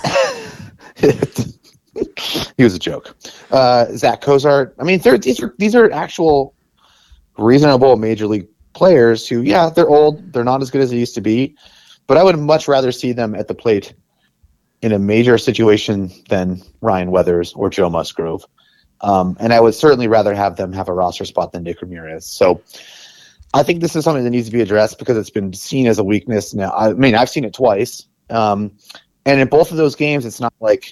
he was a joke. Uh, Zach Cozart. I mean, these are these are actual reasonable major league players who, yeah, they're old. They're not as good as they used to be. But I would much rather see them at the plate in a major situation than Ryan Weathers or Joe Musgrove. Um, and I would certainly rather have them have a roster spot than Nick Ramirez. So I think this is something that needs to be addressed because it's been seen as a weakness now. I mean, I've seen it twice. Um, and in both of those games, it's not like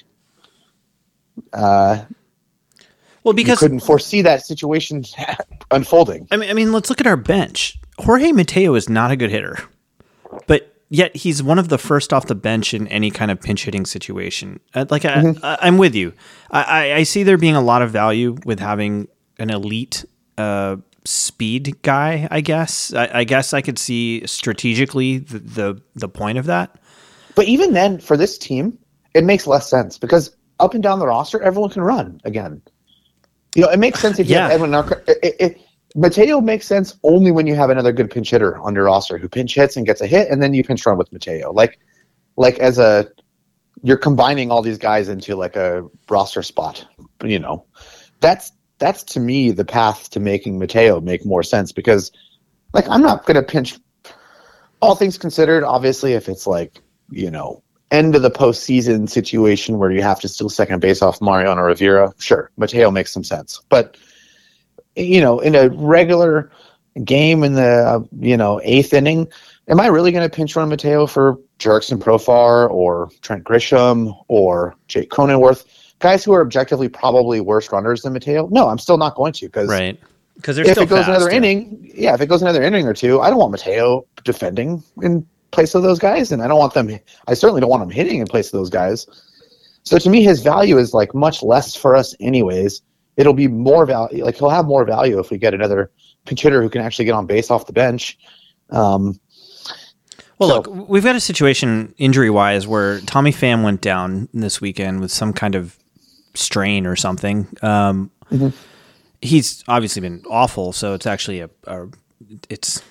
uh, Well, because you couldn't foresee that situation unfolding. I mean, I mean, let's look at our bench. Jorge Mateo is not a good hitter, but yet he's one of the first off the bench in any kind of pinch hitting situation. Uh, like I, Mm-hmm. I, I'm with you. I, I, I see there being a lot of value with having an elite uh, speed guy. I guess. I, I guess I could see strategically the, the the point of that. But even then, for this team, it makes less sense because up and down the roster, everyone can run again. You know, it makes sense if you Yeah. have Edwin. Narco- it, it, it, Mateo makes sense only when you have another good pinch hitter on your roster who pinch hits and gets a hit, and then you pinch run with Mateo. Like, like as a, you're combining all these guys into like a roster spot. You know, that's that's to me the path to making Mateo make more sense because, like, I'm not going to pinch. All things considered, obviously, if it's like, you know, end of the postseason situation where you have to steal second base off Mariano Rivera, sure, Mateo makes some sense. But, you know, in a regular game in the, uh, you know, eighth inning, am I really going to pinch run Mateo for Jerickson Profar or Trent Grisham or Jake Cronenworth, guys who are objectively probably worse runners than Mateo? No, I'm still not going to because Right. Because they're if still it goes fast, another yeah. inning, yeah, if it goes another inning or two, I don't want Mateo defending in place of those guys, and I don't want them. I certainly don't want him hitting in place of those guys. So to me, his value is like much less for us, anyways. It'll be more value. Like he'll have more value if we get another pinch hitter who can actually get on base off the bench. Um, Well, So- look, we've got a situation injury-wise where Tommy Pham went down this weekend with some kind of strain or something. Um, Mm-hmm. He's obviously been awful, so it's actually a, a it's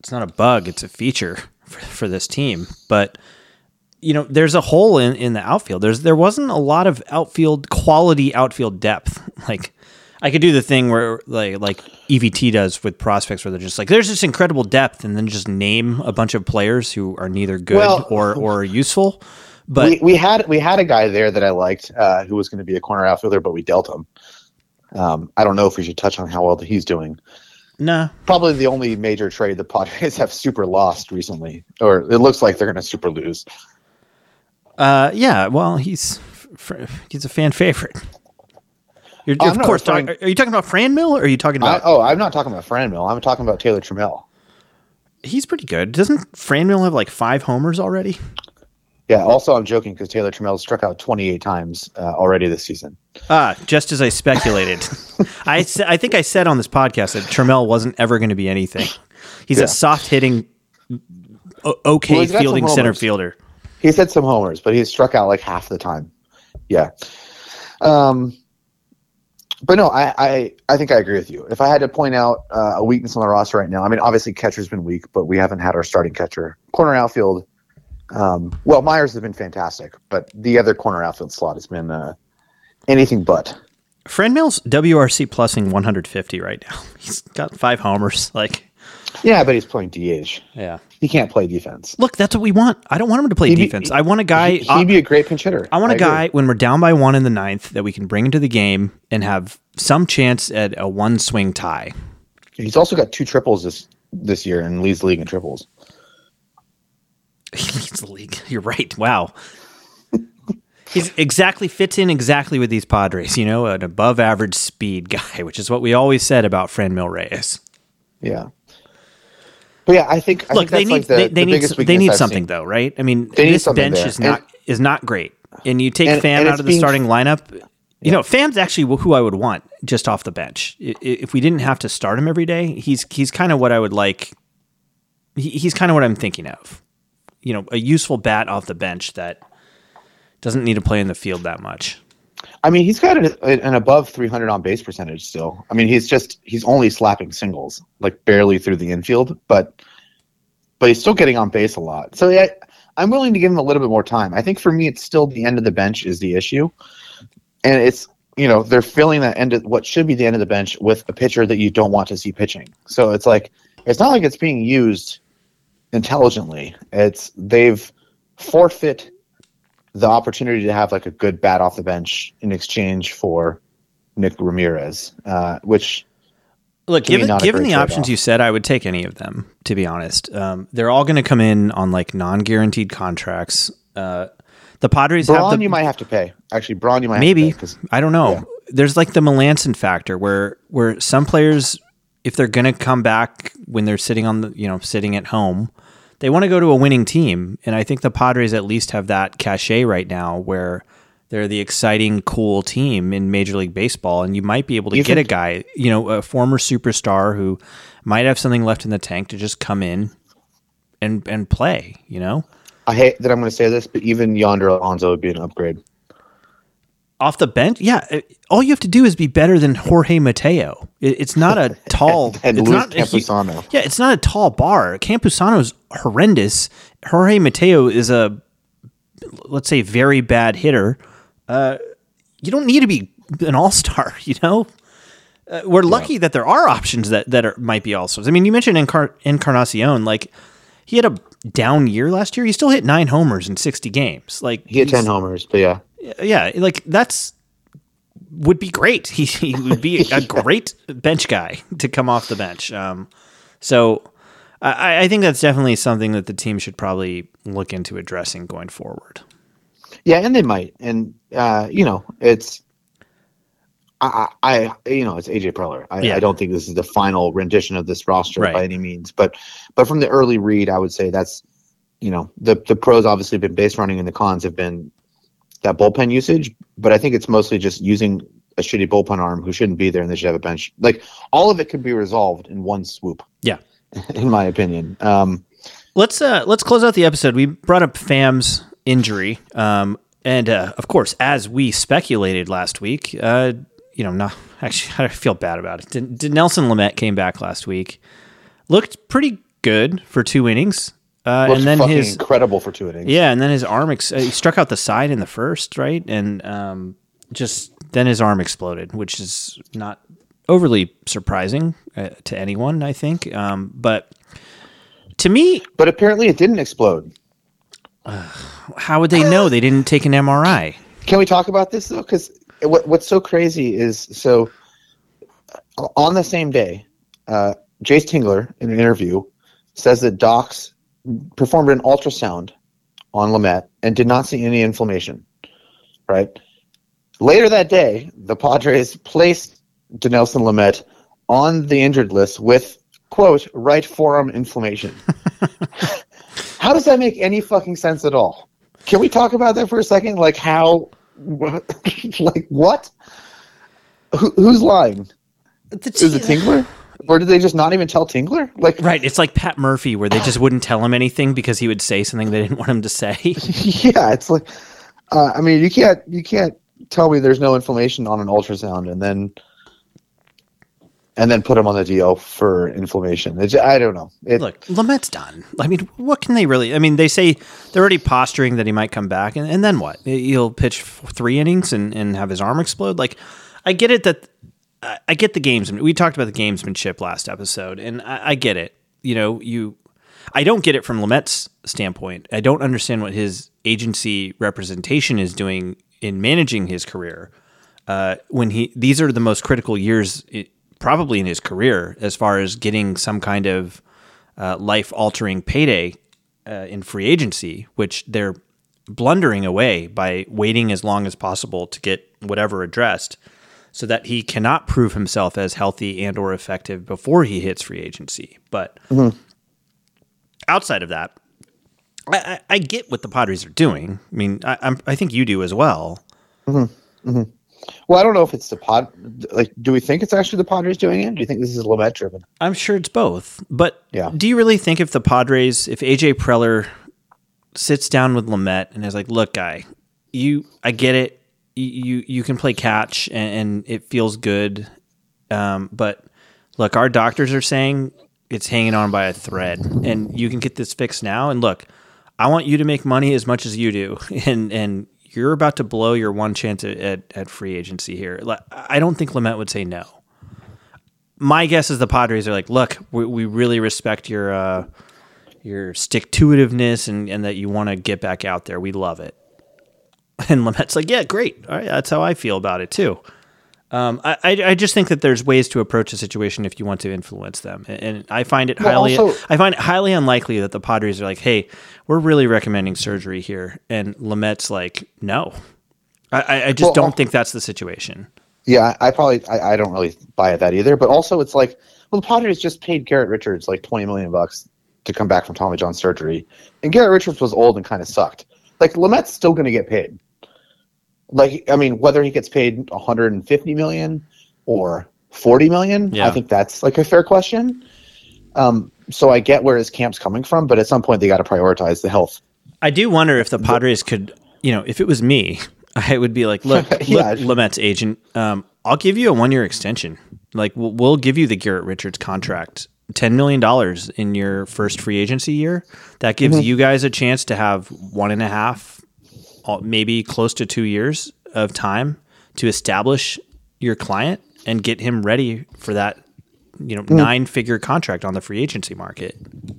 it's not a bug, it's a feature for, for this team. But you know, there's a hole in, in the outfield. There's there wasn't a lot of outfield quality outfield depth. Like I could do the thing where like like E V T does with prospects, where they're just like, there's this incredible depth, and then just name a bunch of players who are neither good Well, or or useful. But we, we had we had a guy there that I liked uh, who was going to be a corner outfielder, but we dealt him. Um, I don't know if we should touch on how well he's doing. nah, Probably the only major trade the Padres have super lost recently, or it looks like they're going to super lose. uh, yeah. Well, he's he's a fan favorite. You're, I'm of not course, referring- talk, are you talking about Franmil, or are you talking I, about? oh, I'm not talking about Franmil. I'm talking about Taylor Trammell. He's pretty good. Doesn't Franmil have like five homers already? Yeah. Also, I'm joking because Taylor Trammell struck out twenty-eight times uh, already this season. Ah, just as I speculated. I, sa- I think I said on this podcast that Trammell wasn't ever going to be anything. He's Yeah. a soft hitting, o- okay Well, he's got some fielding center homers. fielder. He's had some homers, but he's struck out like half the time. Yeah. Um, but no, I, I, I think I agree with you. If I had to point out uh, a weakness on the roster right now, I mean, obviously catcher's been weak, but we haven't had our starting catcher. Corner outfield, um, well, Myers has been fantastic, but the other corner outfield slot has been uh, anything but. Franmil's W R C plusing one hundred fifty right now. He's got five homers. Like, Yeah, but he's playing D H. yeah. He can't play defense. Look, that's what we want. I don't want him to play He'd be- defense. I want a guy. He- He'd be a great pinch hitter. I want a agree. guy when we're down by one in the ninth that we can bring into the game and have some chance at a one swing tie. He's also got two triples this this year and leads the league in triples. He leads the league. You're right. Wow. He's exactly fits in exactly with these Padres, you know, an above average speed guy, which is what we always said about Franmil Reyes. Yeah. But yeah, I think I Look, think they that's need like the, they, the they need biggest they weakness need I've something seen. though, right? I mean, They need this something bench there. is not And- is not great. And you take And- Pham and out it's of the being- starting lineup. You know, Pham's actually who I would want just off the bench. I- If we didn't have to start him every day, he's he's kind of what I would like. He, he's kind of what I'm thinking of. You know, a useful bat off the bench that doesn't need to play in the field that much. I mean, he's got an, an above three hundred on base percentage still. I mean, he's just he's only slapping singles, like barely through the infield, but but he's still getting on base a lot. So yeah, I'm willing to give him a little bit more time. I think for me, it's still the end of the bench is the issue, and it's you know they're filling that end of what should be the end of the bench with a pitcher that you don't want to see pitching. So it's like it's not like it's being used intelligently. It's they've forfeit the opportunity to have like a good bat off the bench in exchange for Nick Ramirez, uh, which Look, to me, given not a given great the options trade-off. you said, I would take any of them. To be honest, um, they're all going to come in on like non-guaranteed contracts. Uh, the Padres have Braun the you might have to pay. Actually, Braun you might maybe have to pay 'cause- I don't know. yeah. There's like the Melanson factor where where some players, if they're going to come back when they're sitting on the you know sitting at home, they want to go to a winning team, and I think the Padres at least have that cachet right now where they're the exciting, cool team in Major League Baseball, and you might be able to Even- get a guy, you know, a former superstar who might have something left in the tank to just come in and and play, you know? I hate that I'm going to say this, but even Yonder Alonso would be an upgrade. Off the bench, yeah. it- All you have to do is be better than Jorge Mateo. It, it's not a tall. And it's Luis not a hu- Campusano. Yeah, it's not a tall bar. Campusano's horrendous. Jorge Mateo is a, let's say, very bad hitter. Uh, you don't need to be an all star. You know, uh, we're lucky that there are options that that are, might be all stars. I mean, you mentioned Encar- Encarnacion. Like he had a down year last year. He still hit nine homers in sixty games. Like He had he's- ten homers, but yeah. yeah, like that's would be great. He, he would be a great bench guy to come off the bench. Um, so I, I think that's definitely something that the team should probably look into addressing going forward. Yeah, and they might. And, uh, you know, it's, I, I, I- you know, it's A J Preller. I, Yeah. I don't think this is the final rendition of this roster Right. by any means. But, but from the early read, I would say that's, you know, the, the pros obviously have been base running and the cons have been that bullpen usage. But I think it's mostly just using a shitty bullpen arm who shouldn't be there and they should have a bench. Like all of it could be resolved in one swoop, Yeah. in my opinion. Um, Let's uh, let's close out the episode. We brought up Pham's injury, um, and uh, of course, as we speculated last week, uh, you know, no, actually, I feel bad about it. Did, did Nelson Lamet came back last week, looked pretty good for two innings. Uh, Looked and then fucking his incredible for two innings. yeah, and then his arm ex- uh, he struck out the side in the first, right? And um, just then his arm exploded, which is not overly surprising uh, to anyone, I think. Um, but to me, But apparently it didn't explode. how would they know? They didn't take an M R I. Can we talk about this though? Because what, what's so crazy is so uh, on the same day, uh, Jace Tingler in an interview says that docs performed an ultrasound on Lamet and did not see any inflammation. Right. Later that day, the Padres placed Dinelson Lamet on the injured list with quote right forearm inflammation. How does that make any fucking sense at all? Can we talk about that for a second? Like how? Like what? Who, who's lying? Is it Tingler? Or did they just not even tell Tingler? Like, Right, it's like Pat Murphy, where they just wouldn't tell him anything because he would say something they didn't want him to say. yeah, it's like, uh, I mean, you can't you can't tell me there's no inflammation on an ultrasound and then and then put him on the D L for inflammation. It's, I don't know. It, Look, Lamet's done. I mean, what can they really? I mean, they say they're already posturing that he might come back, and, and then what? He'll pitch three innings and, and have his arm explode. Like, I get it that I, I get the games. We talked about the gamesmanship last episode, and I, I get it. You know, you. I don't get it from Lamet's standpoint. I don't understand what his agency representation is doing in managing his career. Uh, when he, these are the most critical years. It, probably in his career as far as getting some kind of uh, life-altering payday uh, in free agency, which they're blundering away by waiting as long as possible to get whatever addressed so that he cannot prove himself as healthy and or effective before he hits free agency. But mm-hmm. outside of that, I, I, I get what the Padres are doing. I mean, I, I'm, I think you do as well. Mm-hmm. Mm-hmm. Well, I don't know if it's the pod. Like, do we think it's actually the Padres doing it? Do you think this is Lamet driven? I'm sure it's both. But yeah. do you really think if the Padres, if A J Preller sits down with Lamet and is like, "Look, guy, you, I get it. You, you can play catch and, and it feels good, um, but look, our doctors are saying it's hanging on by a thread, and you can get this fixed now. And look, I want you to make money as much as you do, and and." You're about to blow your one chance at, at, at free agency here. I don't think Lamet would say no. My guess is the Padres are like, look, we, we really respect your uh, your stick-to-itiveness and, and that you want to get back out there. We love it. And Lamet's like, yeah, great. All right, that's how I feel about it too. Um, I, I just think that there's ways to approach a situation if you want to influence them, and I find it highly well, also, I find it highly unlikely that the Padres are like, "Hey, we're really recommending surgery here," and Lamet's like, "No." I, I just well, don't think that's the situation. Yeah, I probably I, I don't really buy that either. But also, it's like, well, the Padres just paid Garrett Richards like twenty million bucks to come back from Tommy John surgery, and Garrett Richards was old and kind of sucked. Like Lamet's still going to get paid. Like, I mean, whether he gets paid one hundred fifty million or forty million, yeah. I think that's like a fair question. Um, so I get where his camp's coming from, but at some point they got to prioritize the health. I do wonder if the Padres could, you know, if it was me, I would be like, look, yeah. look, Lamet's agent, um, I'll give you a one-year extension. Like, we'll, we'll give you the Garrett Richards contract, ten million dollars in your first free agency year. That gives mm-hmm. you guys a chance to have one and a half, maybe close to two years of time to establish your client and get him ready for that, you know, mm. nine figure contract on the free agency market.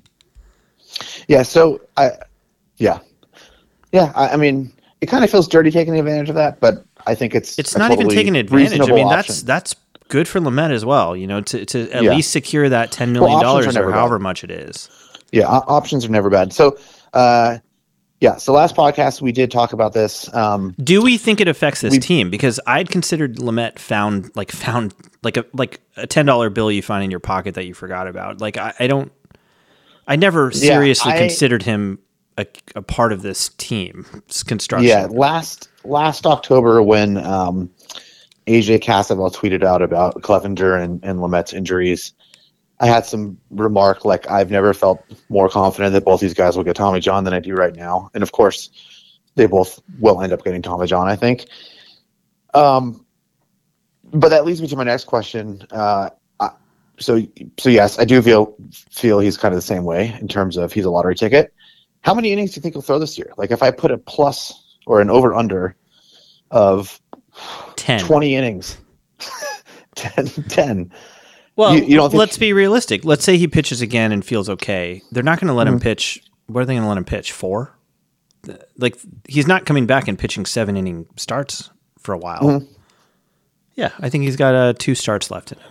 Yeah. So I, yeah, yeah. I, I mean, it kind of feels dirty taking advantage of that, but I think it's, it's not totally even taking advantage. I mean, option. that's, that's good for Lamet as well, you know, to, to at yeah. least secure that ten million dollars well, or however bad. much it is. Yeah. Options are never bad. So, uh, Yeah, so last podcast we did talk about this. Um, Do we think it affects this we, team? Because I'd considered Lamet found like found like a like a ten dollar bill you find in your pocket that you forgot about. Like I, I don't, I never seriously yeah, I, considered him a, a part of this team's construction. Yeah, last last October when um, A J Cassavell tweeted out about Clevenger and, and Lamet's injuries, I had some remark like, I've never felt more confident that both these guys will get Tommy John than I do right now. And of course, they both will end up getting Tommy John, I think. Um, but that leads me to my next question. Uh, I, so so yes, I do feel feel he's kind of the same way in terms of he's a lottery ticket. How many innings do you think he'll throw this year? Like if I put a plus or an over under of ten. twenty innings, ten, ten. Well, You- you don't think- let's be realistic. Let's say he pitches again and feels okay. They're not going to let Mm-hmm. him pitch. What are they going to let him pitch? Four? Like he's not coming back and pitching seven inning starts for a while. Mm-hmm. Yeah, I think he's got uh, two starts left in him.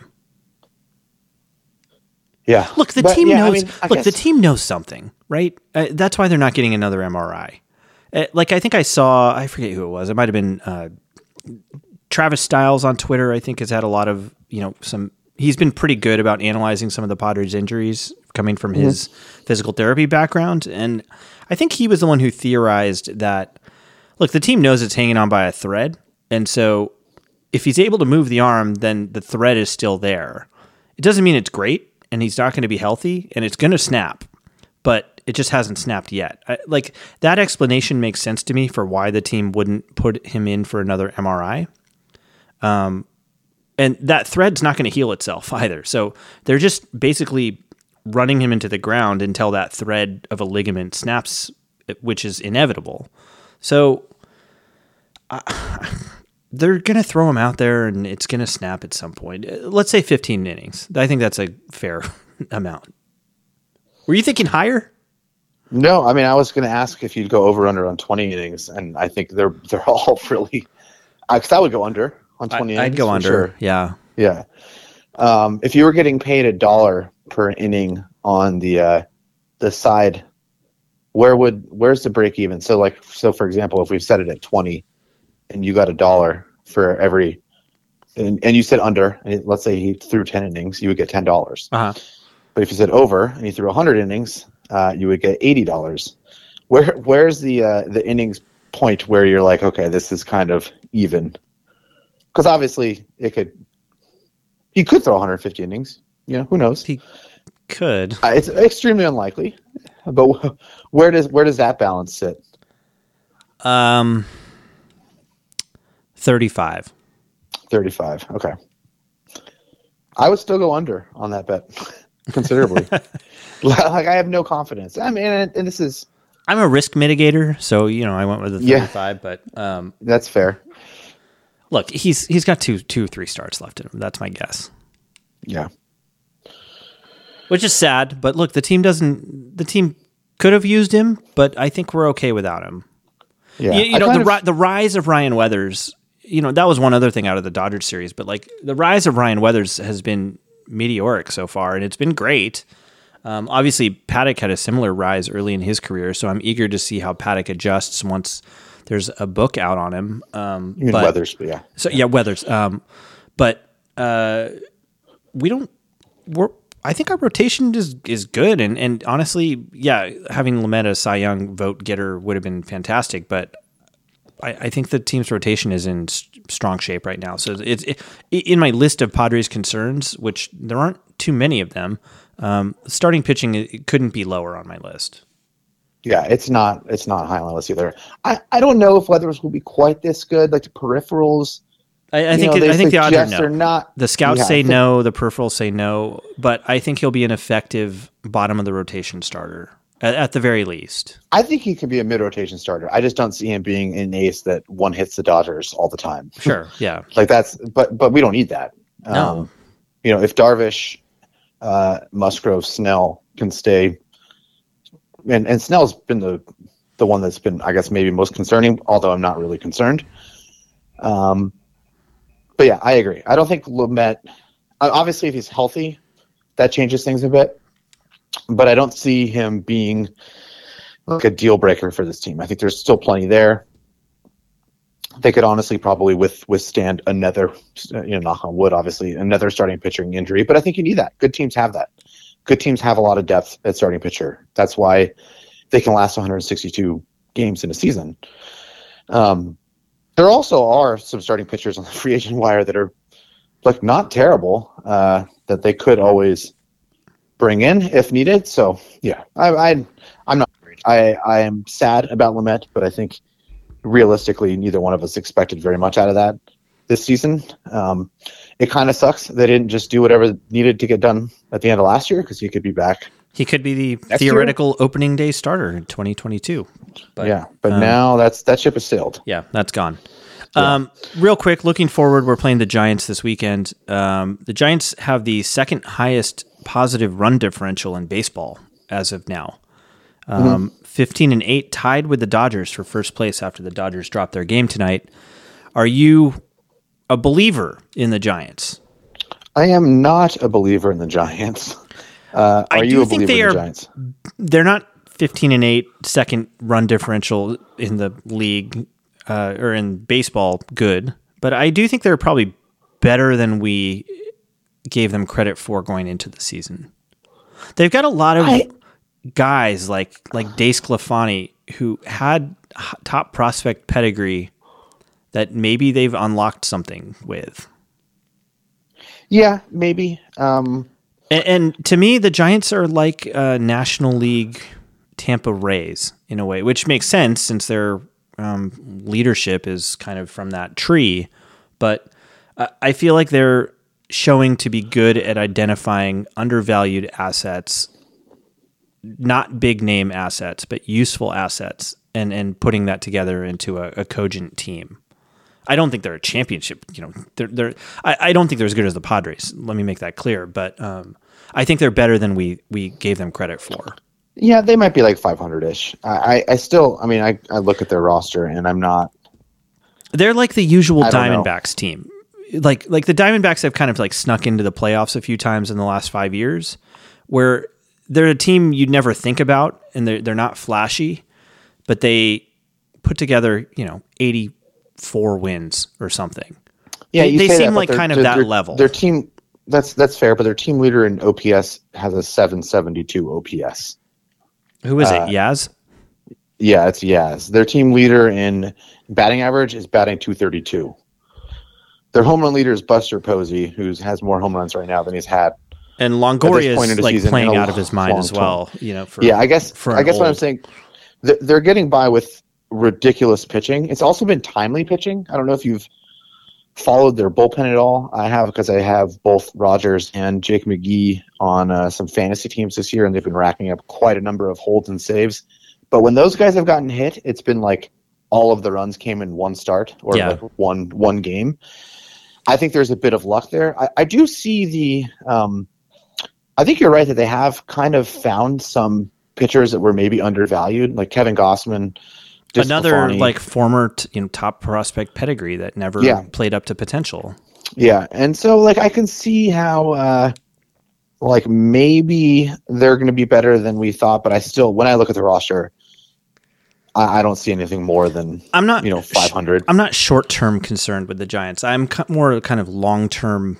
Yeah. Look, the But, team yeah, I knows. mean, I look, the guess- team knows something, right? Uh, that's why they're not getting another M R I. Uh, like I think I saw, I forget who it was. It might have been uh, Travis Styles on Twitter. I think has had a lot of, you know, some. He's been pretty good about analyzing some of the Padres' injuries coming from Mm-hmm. his physical therapy background, and I think he was the one who theorized that. Look, the team knows it's hanging on by a thread, and so if he's able to move the arm, then the thread is still there. It doesn't mean it's great, and he's not going to be healthy, and it's going to snap, but it just hasn't snapped yet. I, like that explanation makes sense to me for why the team wouldn't put him in for another M R I. Um, and that thread's not going to heal itself either. So they're just basically running him into the ground until that thread of a ligament snaps, which is inevitable. So uh, they're going to throw him out there and it's going to snap at some point. Let's say fifteen innings. I think that's a fair amount. Were you thinking higher? No, I mean I was going to ask if you'd go over under on twenty innings, and I think they're they're all really. Because I would go under on twenty I, innings. I'd go for under. sure. Yeah. Yeah. Um, if you were getting paid a dollar per inning on the uh, the side, where would where's the break even? So like so for example, if we've set it at twenty, and you got a dollar for every, and, and you said under, and let's say he threw ten innings, you would get ten dollars. Uh-huh. But if you said over and you threw a hundred innings, uh, you would get eighty dollars. Where where's the uh, the innings point where you're like, okay, this is kind of even? Because obviously it could. He could throw one hundred fifty innings. You know, who knows? He could. Uh, it's extremely unlikely. But wh- where does where does that balance sit? Um, thirty-five. thirty-five. Okay. I would still go under on that bet considerably. Like I have no confidence. I mean, and, and this is I'm a risk mitigator, so you know I went with the Yeah. thirty-five. But um, that's fair. look, he's he's got two two three starts left in him. That's my guess. Yeah. Which is sad, but look, the team doesn't. The team could have used him, but I think we're okay without him. Yeah. You, you I know, kind the of- ri- the rise of Ryan Weathers. You know, that was one other thing out of the Dodgers series, but like the rise of Ryan Weathers has been meteoric so far, and it's been great. Um, obviously, Paddock had a similar rise early in his career, so I'm eager to see how Paddock adjusts once there's a book out on him. Um, You mean but- Weathers, but yeah. So yeah, Weathers. Um, but uh, we don't. We're. I think our rotation is is good, and and honestly, yeah, having Lamet as Cy Young vote getter would have been fantastic. But I, I think the team's rotation is in s- strong shape right now. So it's it, in my list of Padres concerns, which there aren't too many of them. Um, starting pitching it couldn't be lower on my list. Yeah, it's not it's not high on the list either. I, I don't know if Weathers will be quite this good. Like the peripherals, I, I you think know, it, they I think the odds are suggest no. they're not. The scouts Yeah, I say think- no, the peripherals say no, but I think he'll be an effective bottom of the rotation starter at, at the very least. I think he could be a mid rotation starter. I just don't see him being an ace that one hits the Dodgers all the time. Sure, yeah. Like that's but but we don't need that. No. Um, you know, if Darvish, uh, Musgrove, Snell can stay, and and Snell's been the the one that's been, I guess, maybe most concerning. Although I'm not really concerned. Um, but yeah, I agree. I don't think Lamet. Obviously, if he's healthy, that changes things a bit. But I don't see him being like a deal breaker for this team. I think there's still plenty there. They could honestly probably with, withstand another, you know, knock on wood, obviously, another starting pitching injury. But I think you need that. Good teams have that. Good teams have a lot of depth at starting pitcher. That's why they can last one hundred sixty-two games in a season. Um, there also are some starting pitchers on the free agent wire that are like not terrible, uh, that they could always bring in if needed. So yeah, I, I I'm not worried. I I am sad about Lamet, but I think realistically, neither one of us expected very much out of that this season. Um, it kind of sucks they didn't just do whatever needed to get done at the end of last year because he could be back. He could be the Next theoretical year? opening day starter in twenty twenty-two. But, yeah, but um, now that's that ship has sailed. Yeah, that's gone. Yeah. Um, real quick, looking forward, we're playing the Giants this weekend. Um, the Giants have the second highest positive run differential in baseball as of now. Um, mm-hmm. fifteen and eight, tied with the Dodgers for first place after the Dodgers dropped their game tonight. Are you a believer in the Giants? I am not a believer in the Giants. Uh, are I you do a think believer they in are, the Giants? They're not fifteen and eight, second run differential in the league uh, or in baseball good, but I do think they're probably better than we gave them credit for going into the season. They've got a lot of I, guys like like Dace Sclafani who had top prospect pedigree that maybe they've unlocked something with. Yeah, maybe. Um, and, and to me, the Giants are like uh, National League Tampa Rays in a way, which makes sense since their um, leadership is kind of from that tree. But uh, I feel like they're showing to be good at identifying undervalued assets, not big name assets, but useful assets, and, and putting that together into a, a cogent team. I don't think they're a championship. You know, they're, they're I, I don't think they're as good as the Padres. Let me make that clear. But um, I think they're better than we, we gave them credit for. Yeah, they might be like five hundred-ish. I, I still, I mean, I, I look at their roster and I'm not. They're like the usual know. Diamondbacks team. Like like the Diamondbacks have kind of like snuck into the playoffs a few times in the last five years, where they're a team you'd never think about, and they're they're not flashy, but they put together, you know, eighty-four wins or something. Yeah, they, you they say seem that, like kind of that their, level. Their team, that's that's fair, but their team leader in O P S has a seven seventy-two O P S. Who is uh, it? Yaz? Yeah, it's Yaz. Their team leader in batting average is batting two thirty-two. Their home run leader is Buster Posey, who has more home runs right now than he's had. And Longoria is like playing a out of his mind as well. Term. You know, for, yeah, I guess for I guess old. what I'm saying, they're getting by with ridiculous pitching. It's also been timely pitching. I don't know if you've followed their bullpen at all. I have because I have both Rogers and Jake McGee on uh, some fantasy teams this year, and they've been racking up quite a number of holds and saves. But when those guys have gotten hit, it's been like all of the runs came in one start or yeah. like one one game. I think there's a bit of luck there. I, I do see the um, – I think you're right that they have kind of found some pitchers that were maybe undervalued, like Kevin Gossman. Another Sclafani. like former t- you know, top prospect pedigree that never yeah. played up to potential. Yeah, and so like I can see how uh, like maybe they're going to be better than we thought, but I still – when I look at the roster – I don't see anything more than I'm not, you know, five hundred. I'm not short-term concerned with the Giants. I'm more kind of long-term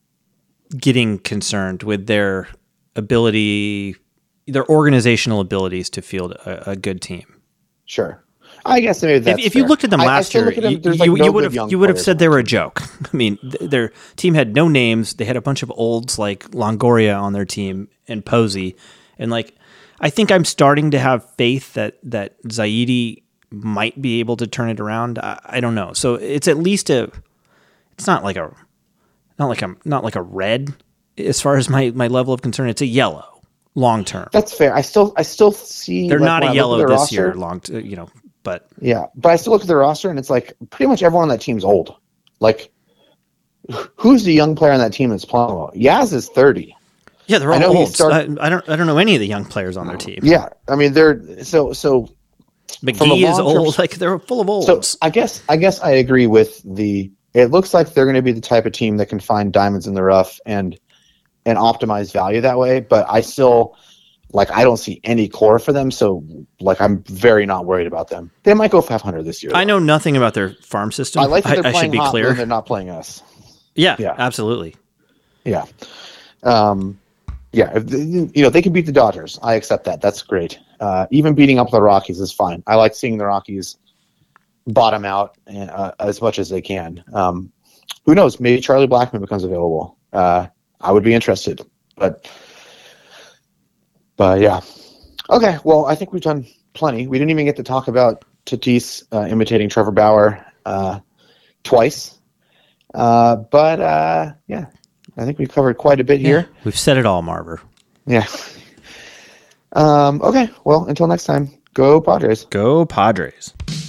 getting concerned with their ability, their organizational abilities to field a, a good team. Sure. I guess maybe that's if, if fair. you looked at them I, last I year, them, you, like you, no you would have you would have said they were a joke. I mean, th- their team had no names. They had a bunch of olds like Longoria on their team and Posey, and like I think I'm starting to have faith that that Zaidi might be able to turn it around. I, I don't know. So it's at least a. It's not like a, not like a not like a red as far as my, my level of concern. It's a yellow long term. That's fair. I still I still see they're like, not a yellow this roster, year. Long t- you know, but yeah, but I still look at their roster and it's like pretty much everyone on that team's old. Like, who's the young player on that team that's playing well? Yaz is thirty. Yeah, they're all I know old. started, I, I don't I don't know any of the young players on their team. Yeah, I mean they're so so. McGee is old. Term, like they're full of olds. So I guess I guess I agree with the. It looks like they're going to be the type of team that can find diamonds in the rough and and optimize value that way. But I still like I don't see any core for them. So like I'm very not worried about them. They might go five hundred this year. I know nothing about their farm system. I like that they're I, I playing should be hot clear. when they're not playing us. Yeah, yeah, absolutely. Yeah. Um, Yeah, if they, you know they can beat the Dodgers. I accept that. That's great. Uh, even beating up the Rockies is fine. I like seeing the Rockies bottom out uh, as much as they can. Um, who knows? Maybe Charlie Blackmon becomes available. Uh, I would be interested. But, but yeah. Okay. Well, I think we've done plenty. We didn't even get to talk about Tatis uh, imitating Trevor Bauer uh, twice. Uh, but uh, yeah, I think we covered quite a bit here. We've said it all, Marver. Yeah. Um, okay. Well, until next time, go Padres. Go Padres.